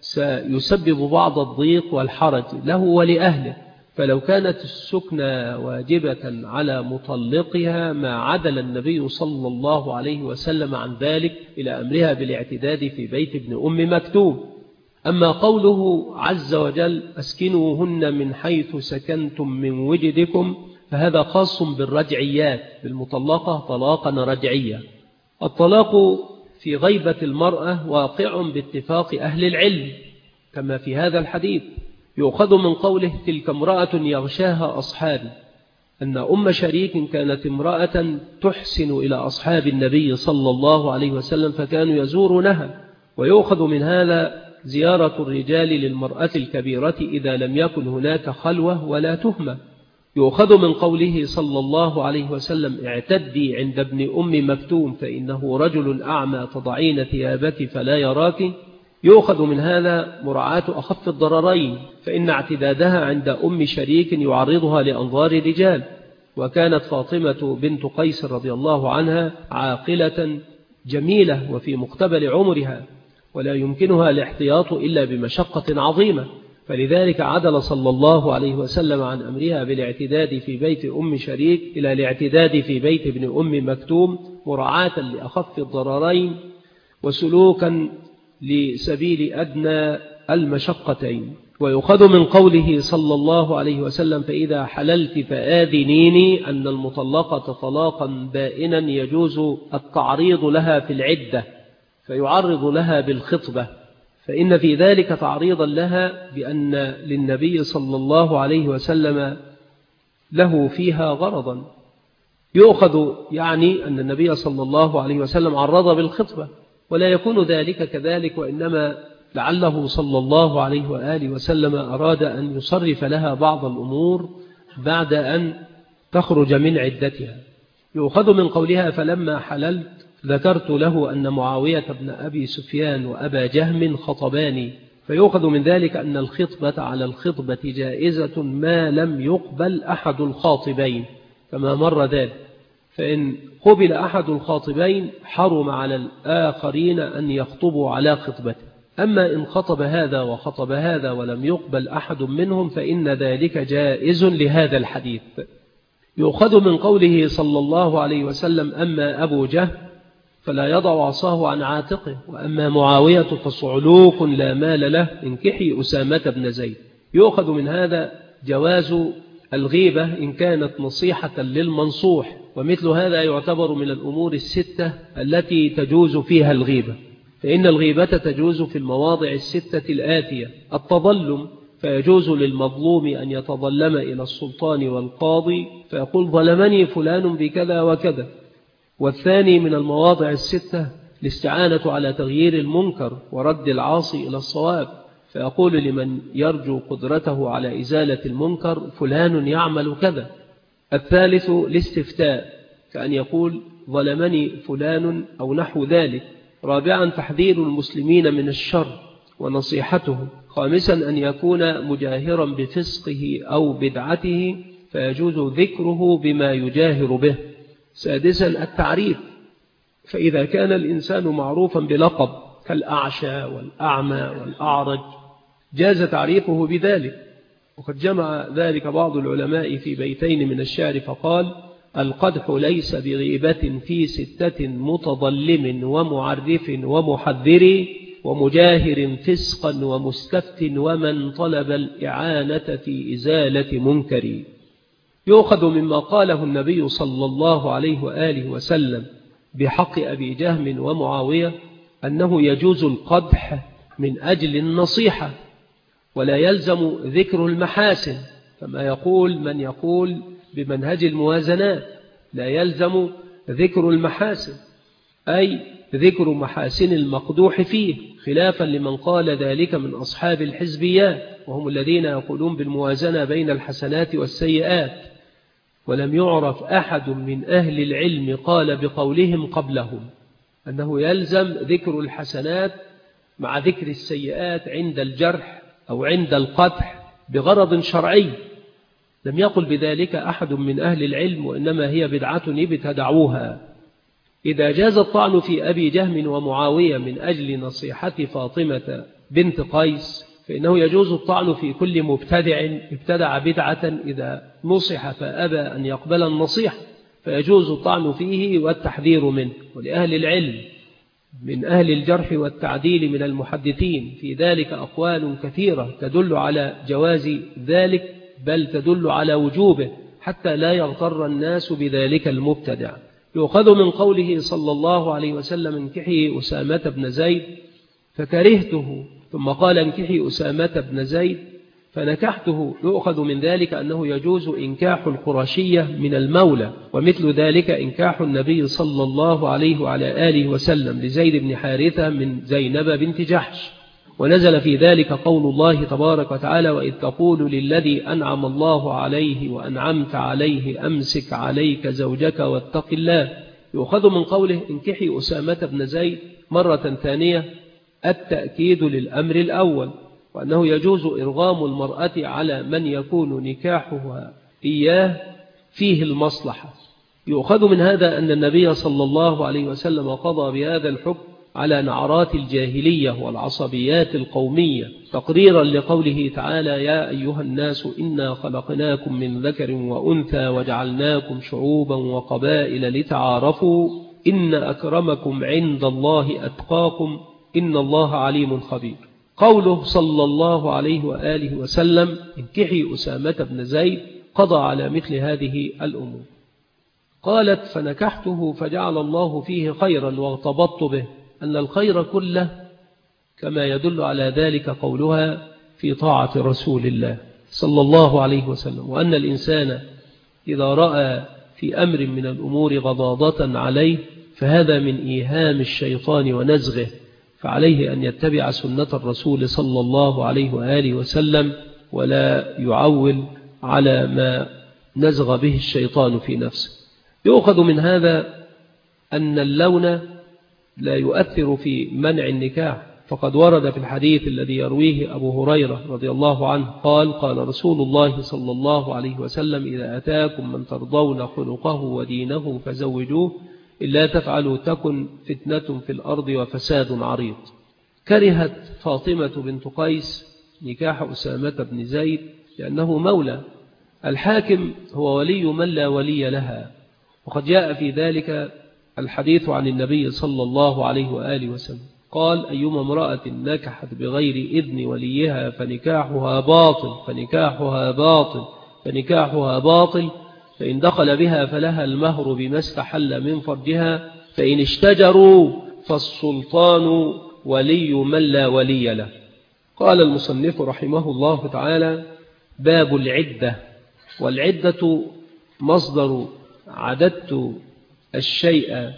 سيسبب بعض الضيق والحرج له ولأهله. فلو كانت السكنة واجبة على مطلقها ما عدل النبي صلى الله عليه وسلم عن ذلك إلى أمرها بالاعتداد في بيت ابن أم مكتوم. أما قوله عز وجل: أسكنوهن من حيث سكنتم من وجدكم، فهذا خاص بالرجعيات، بالمطلقة طلاقا رجعيا. الطلاق في غيبة المرأة واقع باتفاق أهل العلم كما في هذا الحديث. يؤخذ من قوله: تلك امرأة يغشاها أصحابي، أن أم شريك كانت امرأة تحسن إلى أصحاب النبي صلى الله عليه وسلم فكانوا يزورونها. ويؤخذ من هذا زيارة الرجال للمرأة الكبيرة إذا لم يكن هناك خلوة ولا تهمة. يؤخذ من قوله صلى الله عليه وسلم: اعتدي عند ابن أم مكتوم فإنه رجل أعمى تضعين ثيابك فلا يراك. يؤخذ من هذا مراعاة أخف الضررين، فإن اعتدادها عند أم شريك يعرضها لأنظار الرجال، وكانت فاطمة بنت قيس رضي الله عنها عاقلة جميلة وفي مقتبل عمرها، ولا يمكنها الاحتياط إلا بمشقة عظيمة، فلذلك عدل صلى الله عليه وسلم عن أمرها بالاعتداد في بيت أم شريك إلى الاعتداد في بيت ابن أم مكتوم، مراعاة لأخف الضررين وسلوكا لسبيل أدنى المشقتين. ويؤخذ من قوله صلى الله عليه وسلم: فإذا حللت فآذنيني، أن المطلقة طلاقا بائنا يجوز التعريض لها في العدة، فيعرض لها بالخطبة، فإن في ذلك تعريضا لها بأن للنبي صلى الله عليه وسلم له فيها غرضا. يؤخذ يعني أن النبي صلى الله عليه وسلم عرض بالخطبة، ولا يكون ذلك كذلك، وإنما لعله صلى الله عليه وآله وسلم أراد أن يصرف لها بعض الأمور بعد أن تخرج من عدتها. يؤخذ من قولها: فلما حللت ذكرت له أن معاوية بن أبي سفيان وأبا جهم خطباني، فيؤخذ من ذلك أن الخطبة على الخطبة جائزة ما لم يقبل أحد الخاطبين كما مر ذلك، فإن قبل أحد الخاطبين حرم على الآخرين أن يخطبوا على خطبته. أما إن خطب هذا وخطب هذا ولم يقبل أحد منهم فإن ذلك جائز لهذا الحديث. يؤخذ من قوله صلى الله عليه وسلم: أما أبو جهل فلا يضع عصاه عن عاتقه، وأما معاوية فصعلوك لا مال له، انكحي أسامة بن زيد. يؤخذ من هذا جواز الغيبة إن كانت نصيحة للمنصوح، ومثل هذا يعتبر من الأمور الستة التي تجوز فيها الغيبة، فإن الغيبة تجوز في المواضع الستة الآتية: التظلم، فيجوز للمظلوم أن يتظلم إلى السلطان والقاضي فيقول: ظلمني فلان بكذا وكذا. والثاني من المواضع الستة الاستعانة على تغيير المنكر ورد العاصي إلى الصواب، فيقول لمن يرجو قدرته على إزالة المنكر: فلان يعمل كذا. الثالث الاستفتاء، كأن يقول: ظلمني فلان أو نحو ذلك. رابعا تحذير المسلمين من الشر ونصيحتهم. خامسا أن يكون مجاهرا بفسقه أو بدعته فيجوز ذكره بما يجاهر به. سادسا التعريف، فإذا كان الإنسان معروفا بلقب كالأعشى والأعمى والأعرج جاز تعريفه بذلك. وقد جمع ذلك بعض العلماء في بيتين من الشعر فقال: القدح ليس بغيبة في ستة متظلم ومعرف ومحذر ومجاهر فسقا ومستفت ومن طلب الإعانة في إزالة منكر. يؤخذ مما قاله النبي صلى الله عليه وآله وسلم بحق أبي جهم ومعاوية أنه يجوز القدح من أجل النصيحة، ولا يلزم ذكر المحاسن، كما يقول من يقول بمنهج الموازنات: لا يلزم ذكر المحاسن، أي ذكر محاسن المقدوح فيه، خلافا لمن قال ذلك من أصحاب الحزبيات، وهم الذين يقولون بالموازنة بين الحسنات والسيئات. ولم يعرف أحد من أهل العلم قال بقولهم قبلهم أنه يلزم ذكر الحسنات مع ذكر السيئات عند الجرح أو عند القدح بغرض شرعي. لم يقل بذلك أحد من أهل العلم، وإنما هي بدعة ابتدعوها. إذا جاز الطعن في أبي جهم ومعاوية من أجل نصيحة فاطمة بنت قيس، فإنه يجوز الطعن في كل مبتدع ابتدع بدعة إذا نصح فأبى أن يقبل النصيحة، فيجوز الطعن فيه والتحذير منه. ولأهل العلم من أهل الجرح والتعديل من المحدثين في ذلك أقوال كثيرة تدل على جواز ذلك، بل تدل على وجوبه، حتى لا يغتر الناس بذلك المبتدع. يؤخذ من قوله صلى الله عليه وسلم: انكحي أسامة بن زيد فكرهته، ثم قال: انكحي أسامة بن زيد فنكحته. يؤخذ من ذلك أنه يجوز إنكاح القرشية من المولى، ومثل ذلك إنكاح النبي صلى الله عليه وعلى آله وسلم لزيد بن حارثة من زينب بنت جحش. ونزل في ذلك قول الله تبارك وتعالى: وإذ تقول للذي أنعم الله عليه وأنعمت عليه أمسك عليك زوجك واتق الله. يؤخذ من قوله: انكحي أسامة بن زيد مرة ثانية التأكيد للأمر الأول، وأنه يجوز إرغام المرأة على من يكون نكاحها إياه فيه المصلحة. يؤخذ من هذا أن النبي صلى الله عليه وسلم قضى بهذا الحكم على نعرات الجاهلية والعصبيات القومية، تقريرا لقوله تعالى: يا أيها الناس إنا خلقناكم من ذكر وأنثى وجعلناكم شعوبا وقبائل لتعارفوا إن أكرمكم عند الله أتقاكم إن الله عليم خبير. قوله صلى الله عليه وآله وسلم: انكحي أسامة بن زيد قضى على مثل هذه الأمور. قالت: فنكحته فجعل الله فيه خيرا واغتبطت به، أن الخير كله كما يدل على ذلك قولها في طاعة رسول الله صلى الله عليه وسلم، وأن الإنسان إذا رأى في أمر من الأمور غضاضة عليه فهذا من إيهام الشيطان ونزغه، فعليه أن يتبع سنة الرسول صلى الله عليه وآله وسلم ولا يعول على ما نزغ به الشيطان في نفسه. يؤخذ من هذا أن اللون لا يؤثر في منع النكاح، فقد ورد في الحديث الذي يرويه أبو هريرة رضي الله عنه قال رسول الله صلى الله عليه وسلم: إذا أتاكم من ترضون خلقه ودينه فزوجوه، إلا تفعلوا تكن فتنة في الأرض وفساد عريض. كرهت فاطمة بنت قيس نكاح أسامة بن زيد لأنه مولى. الحاكم هو ولي من لا ولي لها، وقد جاء في ذلك الحديث عن النبي صلى الله عليه وآله وسلم قال: أيما امرأة نكحت بغير إذن وليها فنكاحها باطل، فإن دخل بها فلها المهر بما استحل من فرجها، فإن اشتجروا فالسلطان ولي من لا ولي له. قال المصنف رحمه الله تعالى: باب العدة. والعدة مصدر عددت الشيء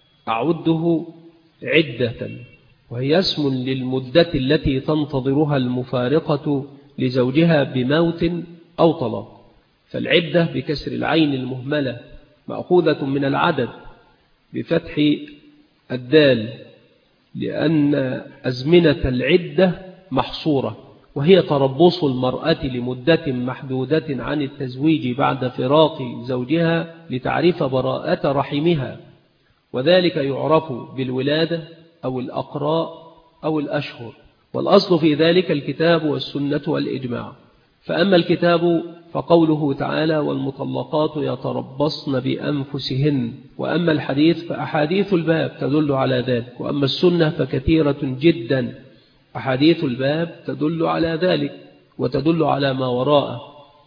أعده عدة، وهي اسم للمدة التي تنتظرها المفارقة لزوجها بموت أو طلاق. فالعدة بكسر العين المهملة مأخوذة من العدد بفتح الدال، لأن أزمنة العدة محصورة، وهي تربص المرأة لمدة محدودة عن التزويج بعد فراق زوجها لتعرف براءة رحمها، وذلك يعرف بالولادة أو الأقراء أو الأشهر، والأصل في ذلك الكتاب والسنة والإجماع. فأما الكتاب فقوله تعالى: والمطلقات يتربصن بأنفسهن. وأما الحديث فأحاديث الباب تدل على ذلك. وأما السنة فكثيرة جدا، أحاديث الباب تدل على ذلك وتدل على ما وراءه.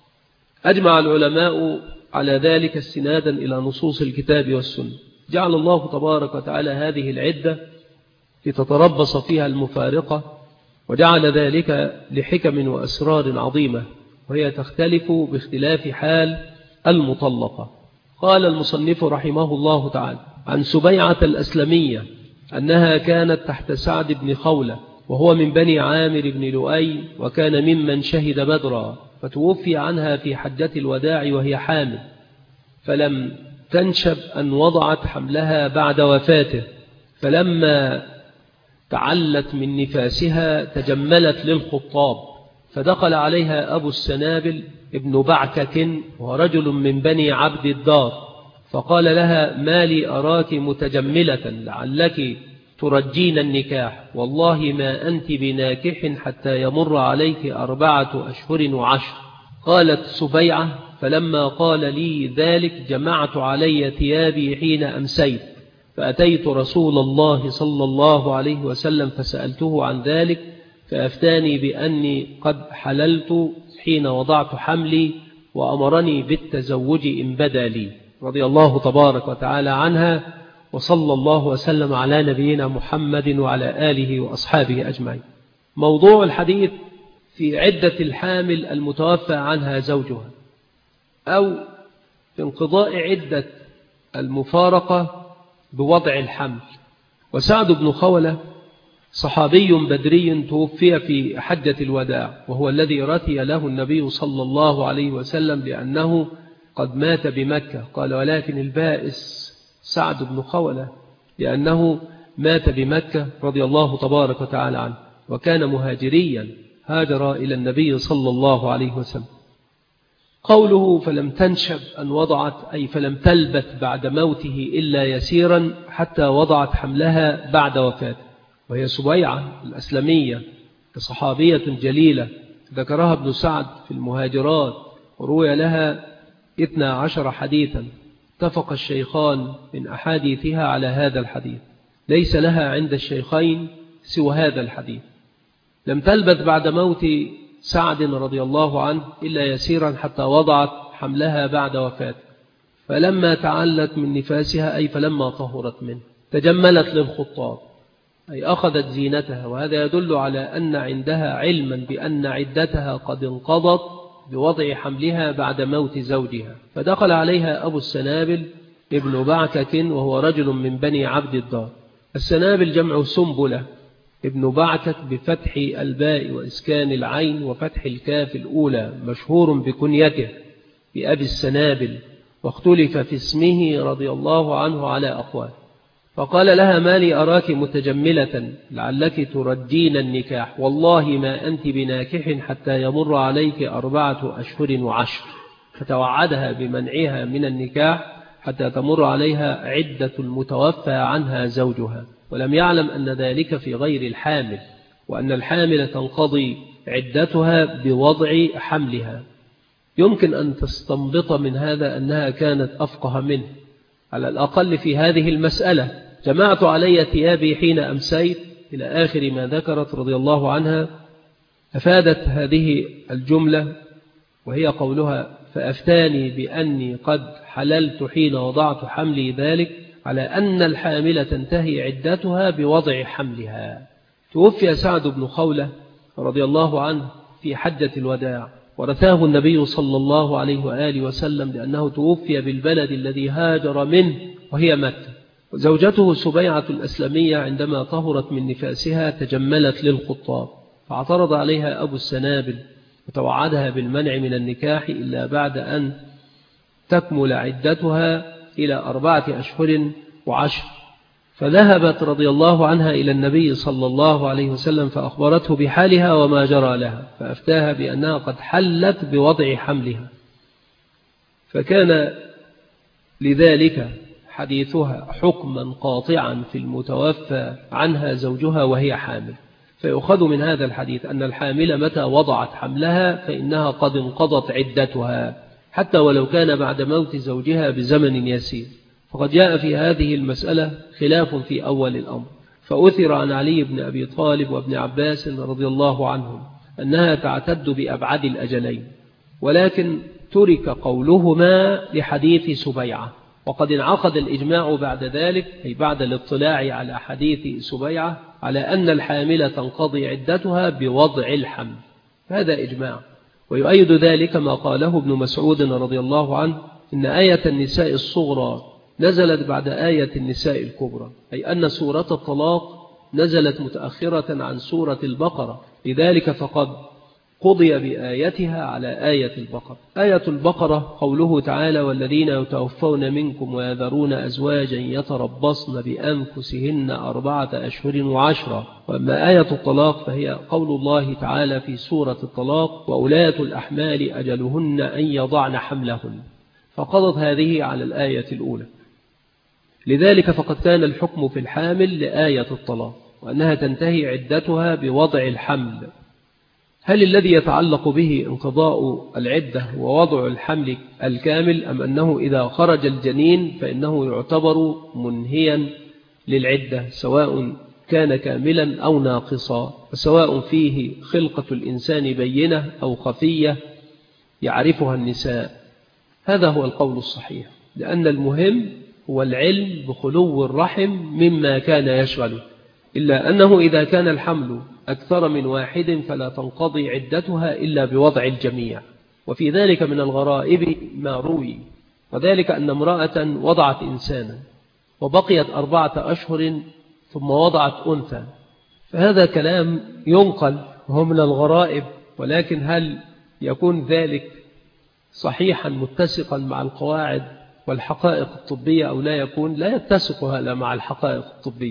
أجمع العلماء على ذلك استنادا إلى نصوص الكتاب والسنة. جعل الله تبارك وتعالى هذه العدة لتتربص فيها المفارقة، وجعل ذلك لحكم وأسرار عظيمة، وهي تختلف باختلاف حال المطلقة. قال المصنف رحمه الله تعالى: عن سبيعة الأسلمية أنها كانت تحت سعد بن خولة، وهو من بني عامر بن لؤي، وكان ممن شهد بدرا، فتوفي عنها في حجة الوداع وهي حامل، فلم تنشب أن وضعت حملها بعد وفاته، فلما تعلت من نفاسها تجملت للخطاب، فدخل عليها أبو السنابل ابن بعكك، ورجل من بني عبد الدار، فقال لها: ما لي أراك متجملة، لعلك ترجين النكاح، والله ما أنت بناكح حتى يمر عليك 4 أشهر و10. قالت سبيعة: فلما قال لي ذلك جمعت علي ثيابي حين أمسيت، فأتيت رسول الله صلى الله عليه وسلم فسألته عن ذلك، فأفتاني بأني قد حللت حين وضعت حملي، وأمرني بالتزوج إن بدا لي. رضي الله تبارك وتعالى عنها، وصلى الله وسلم على نبينا محمد وعلى آله وأصحابه أجمعين. موضوع الحديث في عدة الحامل المتوفى عنها زوجها، أو في انقضاء عدة المفارقة بوضع الحمل. وسعد بن خولة صحابي بدري توفي في حجة الوداع، وهو الذي رثي له النبي صلى الله عليه وسلم لأنه قد مات بمكة. قال: ولكن البائس سعد بن خولة، لأنه مات بمكة رضي الله تبارك وتعالى عنه، وكان مهاجريا هاجر إلى النبي صلى الله عليه وسلم. قوله فلم تنشب أن وضعت، أي فلم تلبث بعد موته إلا يسيرا حتى وضعت حملها بعد وفاته. وهي سبيعة الأسلمية صحابية جليلة ذكرها ابن سعد في المهاجرات، وروي لها 12 حديثا، اتفق الشيخان من أحاديثها على هذا الحديث، ليس لها عند الشيخين سوى هذا الحديث. لم تلبث بعد موت سعد رضي الله عنه إلا يسيرا حتى وضعت حملها بعد وفاته، فلما تعلت من نفاسها، أي فلما طهرت منه، تجملت للخطاب، أي أخذت زينتها. وهذا يدل على أن عندها علما بأن عدتها قد انقضت بوضع حملها بعد موت زوجها. فدخل عليها أبو السنابل ابن بعكك، وهو رجل من بني عبد الدار. السنابل جمع سنبلة، ابن بعكك بفتح الباء وإسكان العين وفتح الكاف الأولى، مشهور بكنيته بأبي السنابل، واختلف في اسمه رضي الله عنه على أقوال، فقال لها: ما لي أراك متجملة لعلك تردين النكاح، والله ما أنت بناكح حتى يمر عليك 4 أشهر وعشر. فتوعدها بمنعها من النكاح حتى تمر عليها عدة المتوفى عنها زوجها، ولم يعلم أن ذلك في غير الحامل، وأن الحامل تنقضي عدتها بوضع حملها. يمكن أن تستنبط من هذا أنها كانت أفقه منه على الأقل في هذه المسألة. جمعت علي ثيابي حين أمسيت إلى آخر ما ذكرت رضي الله عنها. أفادت هذه الجملة وهي قولها: فأفتاني بأني قد حللت حين وضعت حملي، ذلك على أن الحاملة تنتهي عدتها بوضع حملها. توفي سعد بن خولة رضي الله عنه في حجة الوداع، ورثاه النبي صلى الله عليه وآله وسلم لأنه توفي بالبلد الذي هاجر منه وهي مكة. وزوجته سبيعة الأسلمية عندما طهرت من نفاسها تجملت للخطاب، فاعترض عليها أبو السنابل وتوعدها بالمنع من النكاح إلا بعد أن تكمل عدتها إلى 4 أشهر وعشر. فذهبت رضي الله عنها إلى النبي صلى الله عليه وسلم فأخبرته بحالها وما جرى لها، فأفتاها بأنها قد حلت بوضع حملها، فكان لذلك حديثها حكما قاطعا في المتوفى عنها زوجها وهي حامل. فيؤخذ من هذا الحديث أن الحامل متى وضعت حملها فإنها قد انقضت عدتها حتى ولو كان بعد موت زوجها بزمن يسير. فقد جاء في هذه المسألة خلاف في أول الأمر، فأثر عن علي بن أبي طالب وابن عباس رضي الله عنهم أنها تعتد بأبعد الأجلين، ولكن ترك قولهما لحديث سبيعة. وقد انعقد الإجماع بعد ذلك، أي بعد الاطلاع على حديث سبيعة، على أن الحاملة تنقضي عدتها بوضع الحمل. هذا إجماع. ويؤيد ذلك ما قاله ابن مسعود رضي الله عنه: إن آية النساء الصغرى نزلت بعد آية النساء الكبرى، أي أن سورة الطلاق نزلت متأخرة عن سورة البقرة، لذلك فقد قضي بآيتها على آية البقرة. آية البقرة قوله تعالى: والذين يتوفون منكم ويذرون أزواجا يتربصن بأنفسهن 4 أشهر وعشرة. وأما آية الطلاق فهي قول الله تعالى في سورة الطلاق: وأولاة الأحمال أجلهن أن يضعن حملهن، فقضت هذه على الآية الأولى. لذلك فقد كان الحكم في الحامل لآية الطلاق، وأنها تنتهي عدتها بوضع الحمل. هل الذي يتعلق به انقضاء العدة ووضع الحمل الكامل، أم أنه إذا خرج الجنين فإنه يعتبر منهيا للعدة سواء كان كاملا أو ناقصا، وسواء فيه خلقة الإنسان بينة أو خفية يعرفها النساء؟ هذا هو القول الصحيح، لأن المهم هو العلم بخلو الرحم مما كان يشغله، إلا أنه إذا كان الحمل أكثر من واحد فلا تنقضي عدتها إلا بوضع الجميع. وفي ذلك من الغرائب ما روي، وذلك أن امرأة وضعت إنسانا وبقيت 4 أشهر ثم وضعت أنثى، فهذا كلام ينقل وهو من الغرائب، ولكن هل يكون ذلك صحيحا متسقا مع القواعد والحقائق الطبية أو لا يكون؟ لا يتسق هذا مع الحقائق الطبية.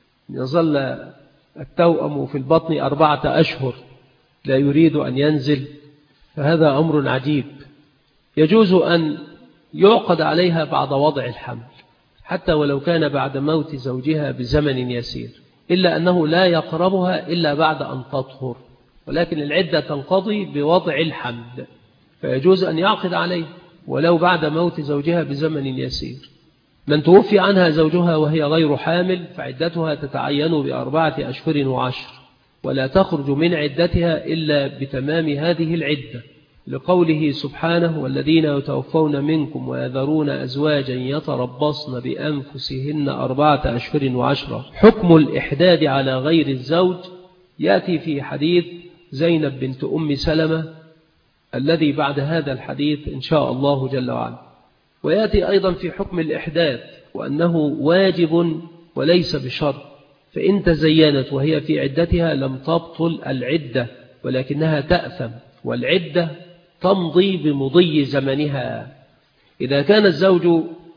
يظل التوأم في البطن 4 أشهر لا يريد أن ينزل، فهذا أمر عجيب. يجوز أن يعقد عليها بعد وضع الحمل حتى ولو كان بعد موت زوجها بزمن يسير، إلا أنه لا يقربها إلا بعد أن تطهر، ولكن العدة تنقضي بوضع الحمل، فيجوز أن يعقد عليه ولو بعد موت زوجها بزمن يسير. من توفي عنها زوجها وهي غير حامل فعدتها تتعين ب4 أشهر وعشر، ولا تخرج من عدتها إلا بتمام هذه العدة، لقوله سبحانه: والذين يتوفون منكم ويذرون أزواجا يتربصن بأنفسهن 4 أشهر وعشرة. حكم الإحداد على غير الزوج يأتي في حديث زينب بنت أم سلمة الذي بعد هذا الحديث إن شاء الله جل وعلا، ويأتي أيضا في حكم الإحداث وأنه واجب وليس بشرط، فإن تزينت وهي في عدتها لم تبطل العدة ولكنها تأثم، والعدة تمضي بمضي زمنها. إذا كان الزوج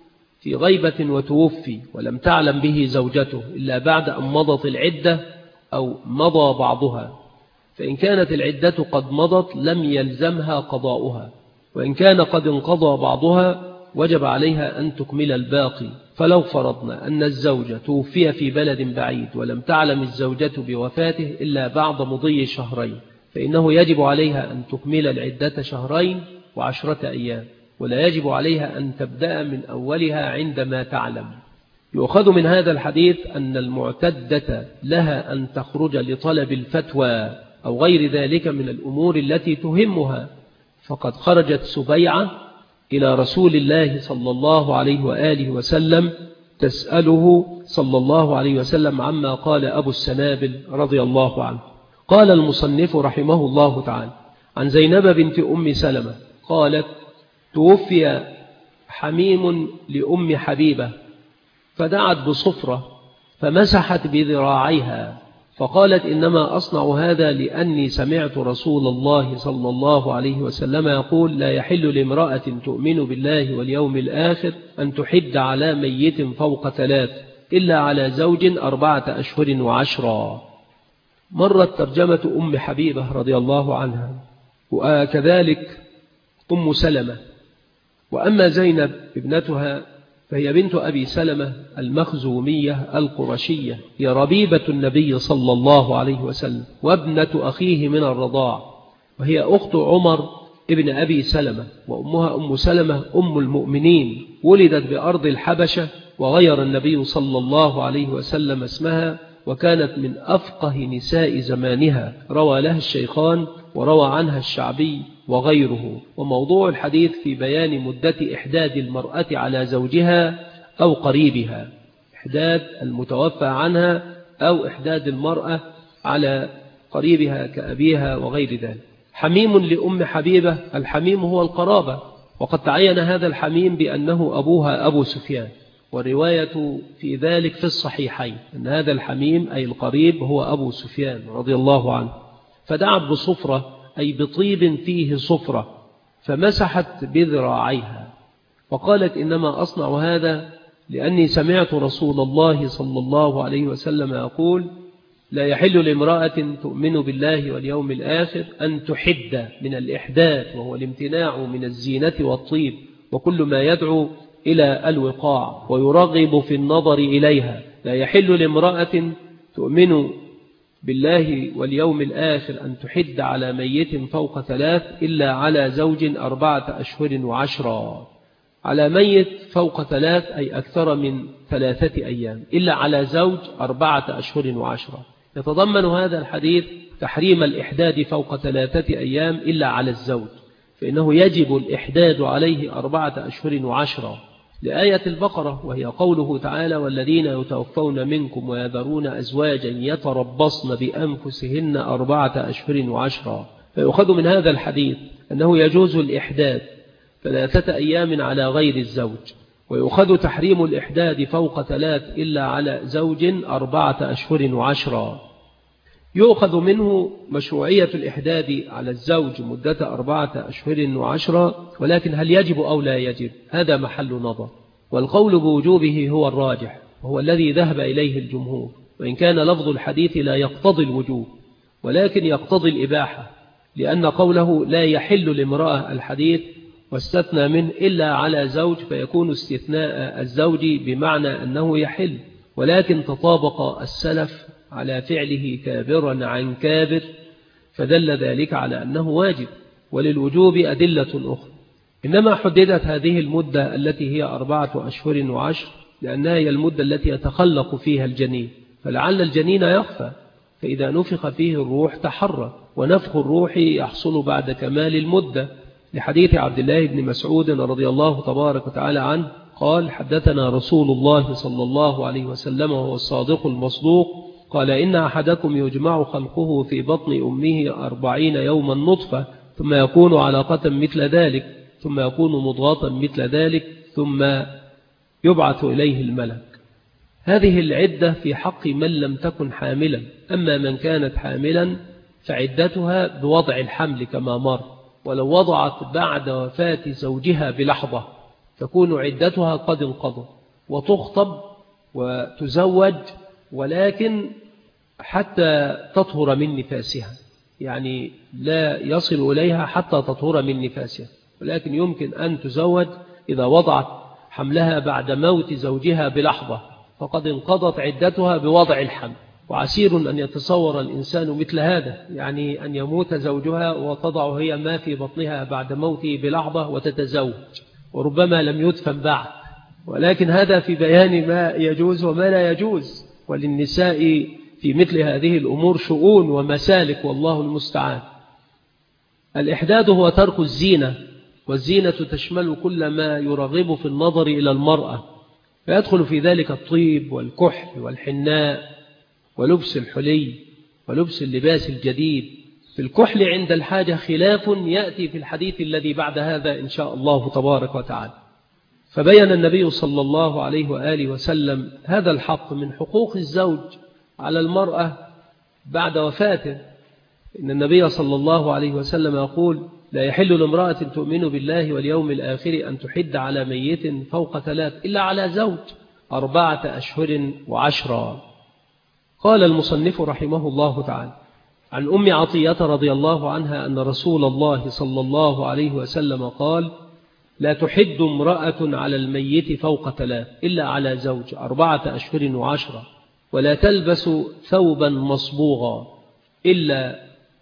في غيبة وتوفي ولم تعلم به زوجته إلا بعد أن مضت العدة أو مضى بعضها، فإن كانت العدة قد مضت لم يلزمها قضاؤها، وإن كان قد انقضى بعضها وجب عليها أن تكمل الباقي. فلو فرضنا أن الزوجة توفي في بلد بعيد ولم تعلم الزوجة بوفاته إلا بعد مضي شهرين، فإنه يجب عليها أن تكمل العدة 2 و10 أيام، ولا يجب عليها أن تبدأ من أولها عندما تعلم. يؤخذ من هذا الحديث أن المعتدة لها أن تخرج لطلب الفتوى أو غير ذلك من الأمور التي تهمها، فقد خرجت سبيعة إلى رسول الله صلى الله عليه وآله وسلم تسأله صلى الله عليه وسلم عما قال أبو السنابل رضي الله عنه. قال المصنف رحمه الله تعالى عن زينب بنت أم سلمة قالت: توفي حميم لأم حبيبة فدعت بصفرة فمسحت بذراعيها فقالت: إنما أصنع هذا لأني سمعت رسول الله صلى الله عليه وسلم يقول: لا يحل لامرأة تؤمن بالله واليوم الآخر أن تحد على ميت فوق 3 إلا على زوج 4 أشهر و10. مرت ترجمة أم حبيبة رضي الله عنها، وكذلك أم سلمة. وأما زينب ابنتها فهي بنت أبي سلمة المخزومية القرشية، هي ربيبة النبي صلى الله عليه وسلم وابنة أخيه من الرضاع، وهي أخت عمر ابن أبي سلمة، وأمها أم سلمة أم المؤمنين، ولدت بأرض الحبشة، وغير النبي صلى الله عليه وسلم اسمها، وكانت من أفقه نساء زمانها، روى لها الشيخان وروى عنها الشعبي وغيره. وموضوع الحديث في بيان مدة إحداد المرأة على زوجها أو قريبها، إحداد المتوفى عنها أو إحداد المرأة على قريبها كأبيها وغير ذلك. حميم لأم حبيبة، الحميم هو القرابة، وقد تعين هذا الحميم بأنه أبوها أبو سفيان، والرواية في ذلك في الصحيحين أن هذا الحميم أي القريب هو أبو سفيان رضي الله عنه. فدعت بصفرة أي بطيب فيه صفرة فمسحت بذراعيها وقالت: إنما أصنع هذا لأني سمعت رسول الله صلى الله عليه وسلم يقول: لا يحل لامرأة تؤمن بالله واليوم الآخر أن تحد من الإحداث، وهو الامتناع من الزينة والطيب وكل ما يدعو إلى الوقاع ويرغب في النظر إليها. لا يحل لامرأة تؤمن بالله واليوم الآخر أن تحد على ميت فوق 3 إلا على زوج 4 أشهر و10. على ميت فوق 3 أي أكثر من 3 أيام، إلا على زوج 4 أشهر و10. يتضمن هذا الحديث تحريم الإحداد فوق 3 أيام إلا على الزوج، فإنه يجب الإحداد عليه 4 أشهر و10 لآية البقرة، وهي قوله تعالى: والذين يتوفون منكم ويذرون أزواجا يتربصن بأنفسهن 4 أشهر و10. فيؤخذ من هذا الحديث أنه يجوز الإحداد 3 أيام على غير الزوج، ويؤخذ تحريم الإحداد فوق 3 إلا على زوج 4 أشهر و10. يؤخذ منه مشروعية الإحداد على الزوج مدة 4 أشهر و10، ولكن هل يجب أو لا يجب هذا محل نظر، والقول بوجوبه هو الراجح وهو الذي ذهب إليه الجمهور، وإن كان لفظ الحديث لا يقتضي الوجوب ولكن يقتضي الإباحة، لأن قوله لا يحل لامرأة الحديث واستثنى منه إلا على زوج، فيكون استثناء الزوج بمعنى أنه يحل، ولكن تطابق السلف على فعله كابرا عن كابر، فدل ذلك على أنه واجب، وللوجوب أدلة أخرى. إنما حددت هذه المدة التي هي 4 أشهر و10 لأنها هي المدة التي يتخلق فيها الجنين، فلعل الجنين يخفى، فإذا نفخ فيه الروح تحرك، ونفخ الروح يحصل بعد كمال المدة، لحديث عبد الله بن مسعود رضي الله تبارك وتعالى عنه قال: حدثنا رسول الله صلى الله عليه وسلم وهو الصادق المصدوق قال: إن أحدكم يجمع خلقه في بطن أمه 40 يوما نطفة، ثم يكون علقة مثل ذلك، ثم يكون مضغة مثل ذلك، ثم يبعث إليه الملك. هذه العدة في حق من لم تكن حاملا، أما من كانت حاملا فعدتها بوضع الحمل كما مر، ولو وضعت بعد وفاة زوجها بلحظة تكون عدتها قد انقضت، وتخطب وتزوج، ولكن حتى تطهر من نفاسها، يعني لا يصل إليها حتى تطهر من نفاسها، ولكن يمكن أن تزوج إذا وضعت حملها بعد موت زوجها بلحظة، فقد انقضت عدتها بوضع الحمل. وعسير أن يتصور الإنسان مثل هذا، يعني أن يموت زوجها وتضع هي ما في بطنها بعد موته بلحظة وتتزوج، وربما لم يدفن بعد. ولكن هذا في بيان ما يجوز وما لا يجوز، وللنساء في مثل هذه الأمور شؤون ومسالك، والله المستعان. الإحداد هو ترك الزينة، والزينة تشمل كل ما يرغب في النظر إلى المرأة، فيدخل في ذلك الطيب والكحل والحناء ولبس الحلي ولبس اللباس الجديد. في الكحل عند الحاجة خلاف يأتي في الحديث الذي بعد هذا إن شاء الله تبارك وتعالى. فبين النبي صلى الله عليه وآله وسلم هذا الحق من حقوق الزوج على المرأة بعد وفاته. إن النبي صلى الله عليه وسلم يقول: لا يحل لامرأة تؤمن بالله واليوم الآخر أن تحد على ميت فوق 3 إلا على زوج 4 أشهر و10. قال المصنف رحمه الله تعالى: عن أم عطية رضي الله عنها أن رسول الله صلى الله عليه وسلم قال: لا تحد امرأة على الميت فوق 3 إلا على زوج 4 أشهر و10، ولا تلبس ثوبا مصبوغا إلا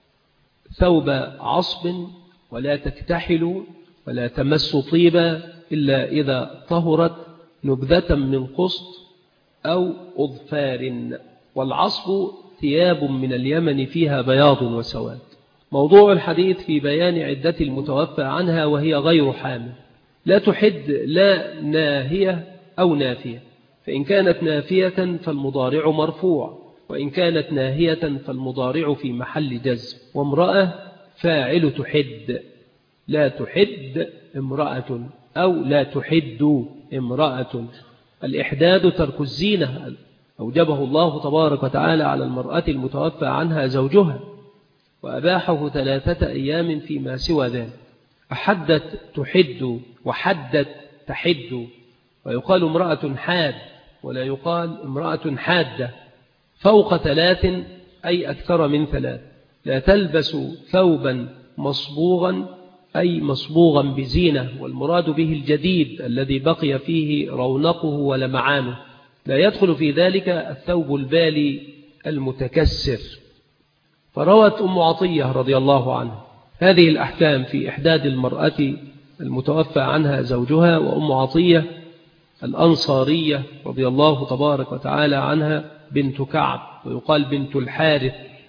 ثوب عصب، ولا تكتحل، ولا تمس طيبا إلا إذا طهرت نبذة من قسط أو أظفار. والعصب ثياب من اليمن فيها بياض وسواد. موضوع الحديث في بيان عدة المتوفى عنها وهي غير حامل. لا تحد لا ناهية أو نافية، فإن كانت نافية فالمضارع مرفوع، وإن كانت ناهية فالمضارع في محل جزم. وامرأة فاعل تحد، لا تحد امرأة أو لا تحد امرأة. الإحداد ترك الزينة أوجبه الله تبارك وتعالى على المرأة المتوفى عنها زوجها، وأباحه 3 أيام فيما سوى ذلك. أحدت تحد وحدت تحد، ويقال امرأة حاد ولا يقال امرأة حادة. فوق 3 أي أكثر من 3. لا تلبس ثوبا مصبوغا أي مصبوغا بزينة، والمراد به الجديد الذي بقي فيه رونقه ولمعانه، لا يدخل في ذلك الثوب البالي المتكسر. فروت أم عطية رضي الله عنها هذه الأحكام في إحداد المرأة المتوفى عنها زوجها. وأم عطية الأنصارية رضي الله تبارك وتعالى عنها بنت كعب، ويقال بنت الحارث.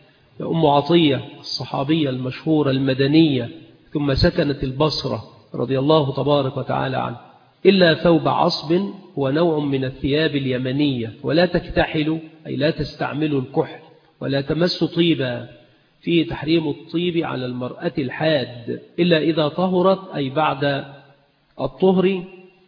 أم عطية الصحابية المشهورة المدنية، ثم سكنت البصرة رضي الله تبارك وتعالى عنها. إلا ثوب عصب هو نوع من الثياب اليمنية. ولا تكتحل أي لا تستعمل الكحل، ولا تمس طيبا، فيه تحريم الطيب على المرأة الحاد إلا إذا طهرت أي بعد الطهر.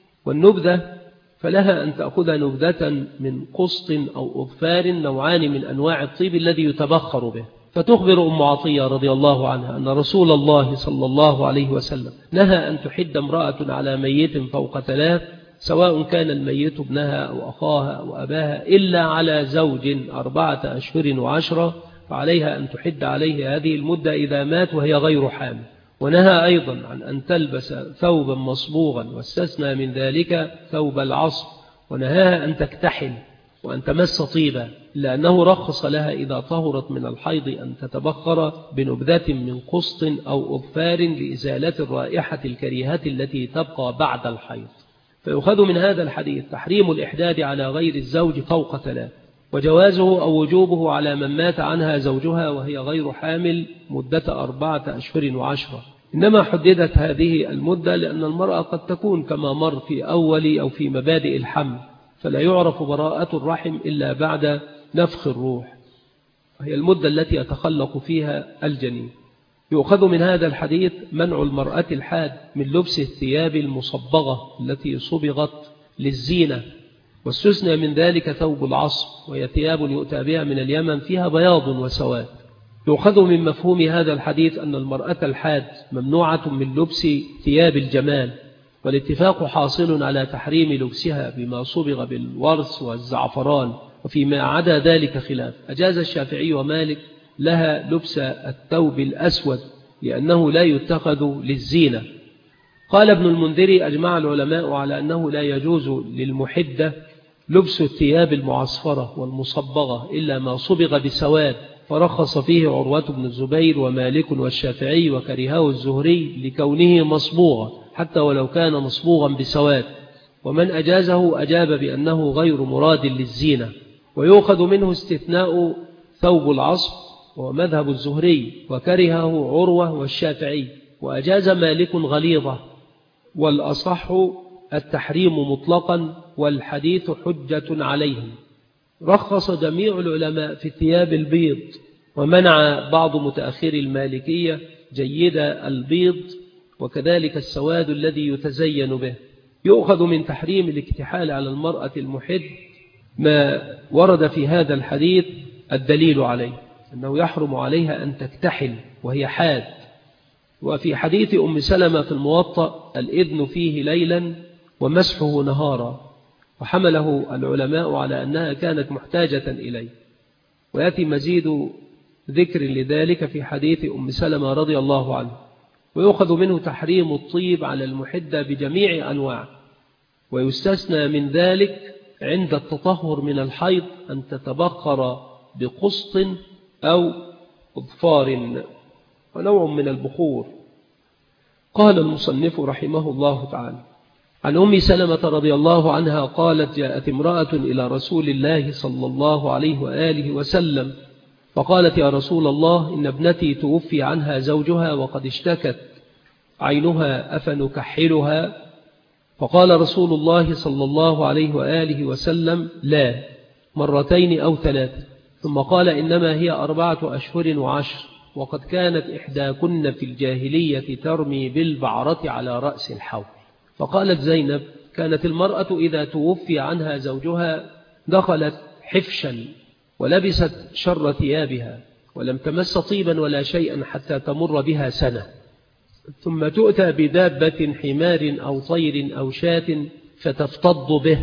والنبذة فلها أن تأخذ نبذة من قسط أو أظفار، نوعان من أنواع الطيب الذي يتبخر به. فتخبر أم عطية رضي الله عنها أن رسول الله صلى الله عليه وسلم نهى أن تحد امرأة على ميت فوق 3، سواء كان الميت ابنها أو أخاها أو أباها، إلا على زوج 4 أشهر و10، فعليها أن تحد عليه هذه المدة إذا مات وهي غير حامل. ونهى أيضا عن أن تلبس ثوبا مصبوغا، واستثنى من ذلك ثوب العصر. ونهاها أن تكتحل وأن تمس طيبا، لأنه رخص لها إذا طهرت من الحيض أن تتبخر بنبذة من قسط أو أظفار لإزالة الرائحة الكريهة التي تبقى بعد الحيض. فيؤخذ من هذا الحديث تحريم الإحداد على غير الزوج فوق 3، وجوازه أو وجوبه على من مات عنها زوجها وهي غير حامل مدة 4 أشهر و10. إنما حددت هذه المدة لأن المرأة قد تكون كما مر في أول أو في مبادئ الحمل، فلا يعرف براءة الرحم إلا بعد نفخ الروح، وهي المدة التي يتخلق فيها الجنين. يؤخذ من هذا الحديث منع المرأة الحاد من لبس الثياب المصبغة التي صبغت للزينة، واستثنى من ذلك ثوب العصب، وهي ثياب يؤتى بها من اليمن فيها بياض وسواد. يؤخذ من مفهوم هذا الحديث أن المرأة الحاد ممنوعة من لبس ثياب الجمال، والاتفاق حاصل على تحريم لبسها بما صبغ بالورس والزعفران، وفيما عدا ذلك خلاف. أجاز الشافعي ومالك لها لبس الثوب الأسود لأنه لا يتخذ للزينة. قال ابن المنذر: أجمع العلماء على أنه لا يجوز للمحدة لبس الثياب المعصفرة والمصبغة إلا ما صبغ بسواد، فرخص فيه عروة بن الزبير ومالك والشافعي، وكرهه الزهري لكونه مصبوغا حتى ولو كان مصبوغا بسواد. ومن أجازه أجاب بأنه غير مراد للزينة. ويؤخذ منه استثناء ثوب العصف، ومذهب الزهري، وكرهه عروة والشافعي، وأجاز مالك غليظة، والأصح التحريم مطلقا، والحديث حجة عليهم. رخص جميع العلماء في ثياب البيض، ومنع بعض متأخر المالكية جيد البيض، وكذلك السواد الذي يتزين به. يؤخذ من تحريم الاكتحال على المرأة المحد ما ورد في هذا الحديث الدليل عليه، أنه يحرم عليها أن تكتحل وهي حاد. وفي حديث أم سلمة في الموطأ: الإذن فيه ليلا ومسحه نهارا، وحمله العلماء على أنها كانت محتاجة إليه. ويأتي مزيد ذكر لذلك في حديث أم سلمة رضي الله عنه. ويؤخذ منه تحريم الطيب على المحدة بجميع أنواع، ويستثنى من ذلك عند التطهر من الحيض أن تتبخر بقسط أو أظفار ونوع من البخور. قال المصنف رحمه الله تعالى: عن أم سلمة رضي الله عنها قالت: جاءت امرأة إلى رسول الله صلى الله عليه وآله وسلم فقالت: يا رسول الله، إن ابنتي توفي عنها زوجها وقد اشتكت عينها، أفنكحلها؟ فقال رسول الله صلى الله عليه وآله وسلم: لا، مرتين أو ثلاثة. ثم قال: إنما هي 4 أشهر و10، وقد كانت إحداكن في الجاهلية ترمي بالبعرة على رأس الحول. فقالت زينب: كانت المرأة إذا توفي عنها زوجها دخلت حفشا ولبست شر ثيابها، ولم تمس طيبا ولا شيئا حتى تمر بها سنة، ثم تؤتى بدابة حمار أو طير أو شاة فتفتض به،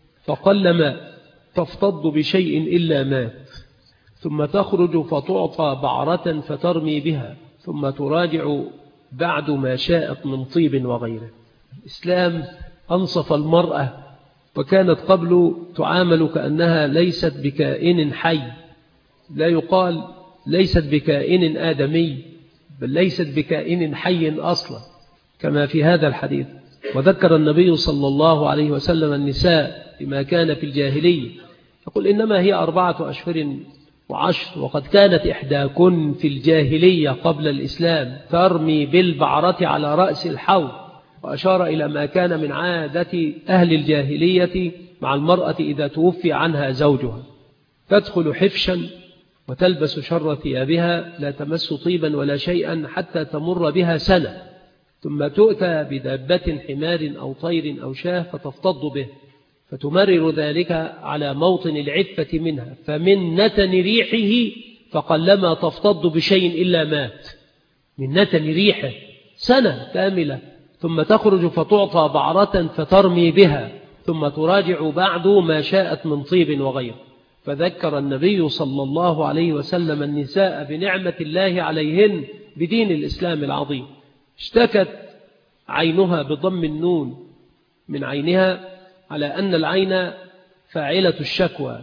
فقلما تفتض بشيء إلا مات، ثم تخرج فتعطى بعرة فترمي بها، ثم تراجع بعد ما شاءت من طيب وغيره. الإسلام أنصف المرأة، وكانت قبل تعامل كأنها ليست بكائن حي. لا يقال ليست بكائن آدمي، بل ليست بكائن حي أصلا كما في هذا الحديث. وذكر النبي صلى الله عليه وسلم النساء بما كان في الجاهلية، يقول: إنما هي 4 أشهر و10، وقد كانت إحداكن في الجاهلية قبل الإسلام ترمي بالبعرة على رأس الحوض. وأشار إلى ما كان من عادة أهل الجاهلية مع المرأة إذا توفي عنها زوجها، تدخل حفشا وتلبس شر ثيابها، لا تمس طيبا ولا شيئا حتى تمر بها سنة، ثم تؤتى بدابة حمار أو طير أو شاه فتفتض به، فتمرر ذلك على موطن العفة منها، فمن نتن ريحه فقلما تفتض بشيء إلا مات. من نتن ريحه سنة كاملة، ثم تخرج فتعطى بعرة فترمي بها، ثم تراجع بعد ما شاءت من طيب وغيره. فذكر النبي صلى الله عليه وسلم النساء بنعمة الله عليهن بدين الإسلام العظيم. اشتكت عينها بضم النون من عينها، على أن العين فاعلة الشكوى،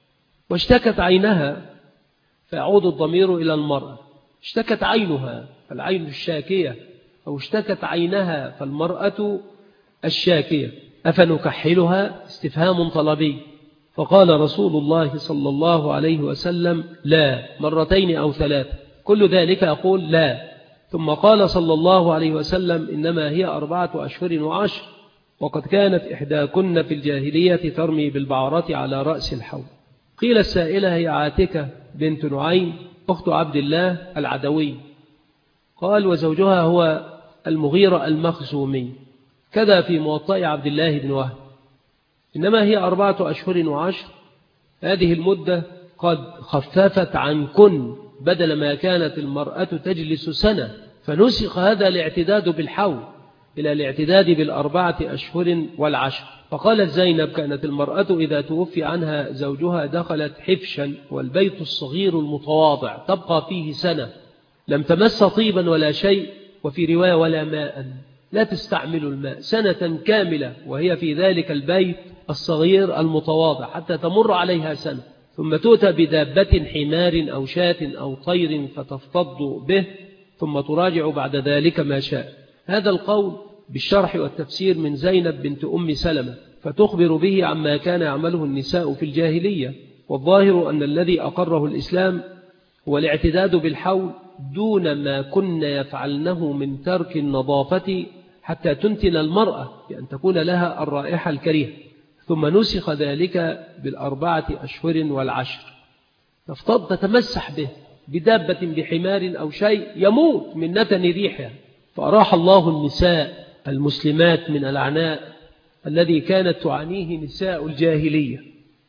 واشتكت عينها فيعود الضمير إلى المرأة. اشتكت عينها فالعين الشاكية، أو اشتكت عينها فالمرأة الشاكية. أفنكحلها؟ استفهام طلبي. فقال رسول الله صلى الله عليه وسلم: لا، مرتين أو 3. كل ذلك يقول لا. ثم قال صلى الله عليه وسلم: إنما هي 4 أشهر و10، وقد كانت إحداكن في الجاهلية ترمي بالبعرة على رأس الحوض. قيل السائلة هي عاتكة بنت نعيم أخت عبد الله العدوي. قال: وزوجها هو المغيرة المخزومي، كذا في موطأ عبد الله بن وهب. إنما هي 4 أشهر و10، هذه المدة قد خففت عنكن، بدل ما كانت المرأة تجلس سنة، فنسخ هذا الاعتداد بالحول، إلى الاعتداد ب4 أشهر والعشر. فقالت زينب: كانت المرأة إذا توفي عنها زوجها دخلت حفشا، والبيت الصغير المتواضع تبقى فيه سنة، لم تمس طيبا ولا شيء، وفي رواية ولا ماء، لا تستعمل الماء، سنة كاملة وهي في ذلك البيت الصغير المتواضع حتى تمر عليها سنة، ثم تؤتى بدابة حمار أو شاة أو طير فتفتض به، ثم تراجع بعد ذلك ما شاء. هذا القول بالشرح والتفسير من زينب بنت أم سلمة، فتخبر به عما كان يعمله النساء في الجاهلية. والظاهر أن الذي أقره الإسلام هو الاعتداد بالحول دون ما كن يفعلنه من ترك النظافة حتى تنتن المرأة بأن تكون لها الرائحة الكريهة، ثم نسخ ذلك ب4 أشهر والعشر. تفتض تتمسح به بدابة بحمار أو شيء يموت من نتن ريحها. فأراح الله النساء المسلمات من العناء الذي كانت تعانيه نساء الجاهلية.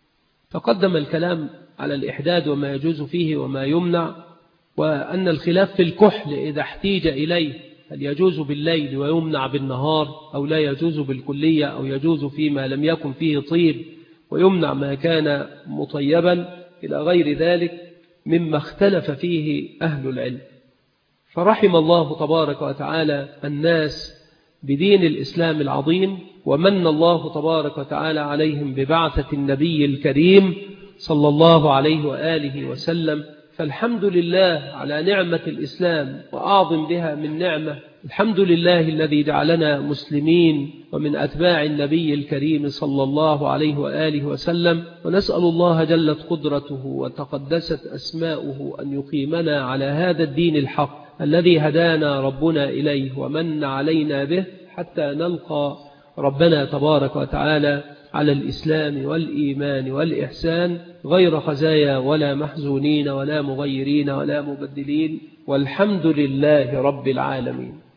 فقدم الكلام على الإحداد وما يجوز فيه وما يمنع، وأن الخلاف في الكحل إذا احتيج إليه هل يجوز بالليل ويمنع بالنهار أو لا يجوز بالكلية، أو يجوز فيما لم يكن فيه طيب ويمنع ما كان مطيبا، إلى غير ذلك مما اختلف فيه أهل العلم. فرحم الله تبارك وتعالى الناس بدين الإسلام العظيم، ومن الله تبارك وتعالى عليهم ببعثة النبي الكريم صلى الله عليه وآله وسلم. فالحمد لله على نعمة الإسلام، وأعظم بها من نعمة الحمد لله الذي جعلنا مسلمين ومن أتباع النبي الكريم صلى الله عليه وآله وسلم. ونسأل الله جلت قدرته وتقدست أسماؤه أن يقيمنا على هذا الدين الحق الذي هدانا ربنا إليه ومن علينا به، حتى نلقى ربنا تبارك وتعالى على الإسلام والإيمان والإحسان، غير خزايا ولا محزونين ولا مغيرين ولا مبدلين، والحمد لله رب العالمين.